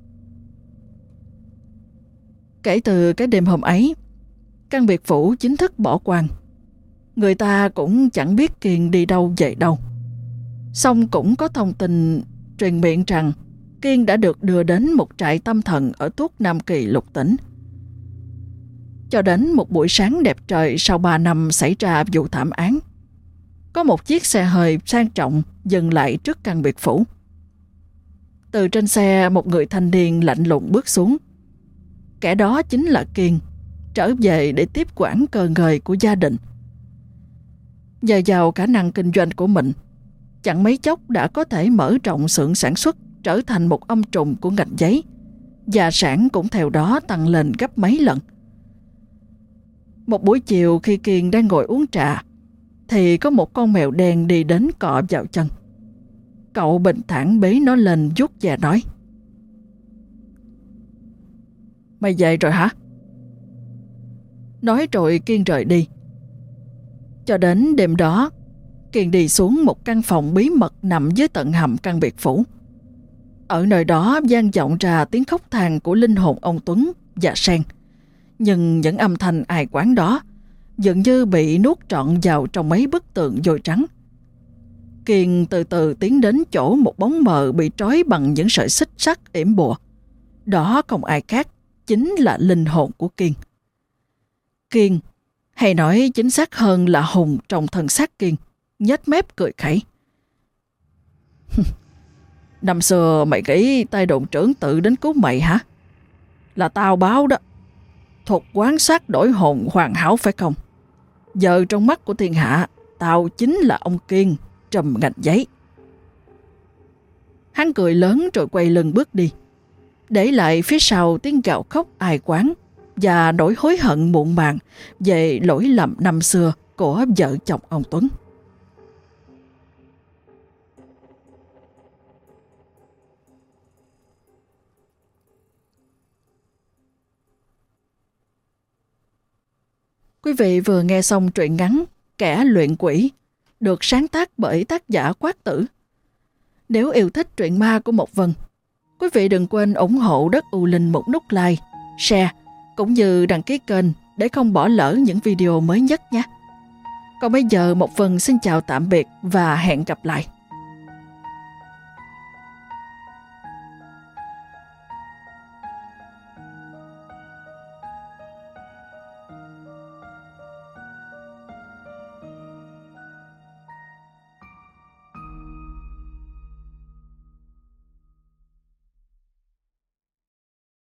Kể từ cái đêm hôm ấy, căn biệt phủ chính thức bỏ hoang. Người ta cũng chẳng biết Kiên đi đâu về đâu. Song cũng có thông tin truyền miệng rằng Kiên đã được đưa đến một trại tâm thần ở tuốt Nam Kỳ Lục Tỉnh. Cho đến một buổi sáng đẹp trời sau ba năm xảy ra vụ thảm án, có một chiếc xe hơi sang trọng dừng lại trước căn biệt phủ. Từ trên xe, một người thanh niên lạnh lùng bước xuống. Kẻ đó chính là Kiên, trở về để tiếp quản cơ ngơi của gia đình. Nhờ vào khả năng kinh doanh của mình, chẳng mấy chốc đã có thể mở rộng xưởng sản xuất, trở thành một ông trùm của ngành giấy. Gia sản cũng theo đó tăng lên gấp mấy lần. Một buổi chiều khi Kiên đang ngồi uống trà, thì có một con mèo đen đi đến cọ vào chân. Cậu bình thản bế nó lên vuốt và nói: Mày về rồi hả? Nói rồi Kiên rời đi. Cho đến đêm đó, Kiên đi xuống một căn phòng bí mật nằm dưới tận hầm căn biệt phủ. Ở nơi đó vang vọng ra tiếng khóc than của linh hồn ông Tuấn và Sen. Nhưng những âm thanh ai quán đó dường như bị nuốt trọn vào trong mấy bức tượng vôi trắng. Kiên từ từ tiến đến chỗ một bóng mờ bị trói bằng những sợi xích sắt yểm bùa. Đó không ai khác, chính là linh hồn của Kiên. Kiên, hay nói chính xác hơn là Hùng trong thân xác Kiên, nhếch mép cười khẩy. Năm xưa mày nghĩ tay đồn trưởng tự đến cứu mày hả? Là tao báo đó. Thuật quán sát đổi hồn hoàn hảo phải không? Giờ trong mắt của thiên hạ, tao chính là ông Kiên, trùm ngành giấy. Hắn cười lớn rồi quay lưng bước đi, để lại phía sau tiếng gào khóc ai quán và nỗi hối hận muộn màng về lỗi lầm năm xưa của vợ chồng ông Tuấn. Quý vị vừa nghe xong truyện ngắn Kẻ luyện quỷ, được sáng tác bởi tác giả Quát Tử. Nếu yêu thích truyện ma của Mộc Vân, quý vị đừng quên ủng hộ Đất U Linh một nút like, share, cũng như đăng ký kênh để không bỏ lỡ những video mới nhất nhé. Còn bây giờ Mộc Vân xin chào tạm biệt và hẹn gặp lại.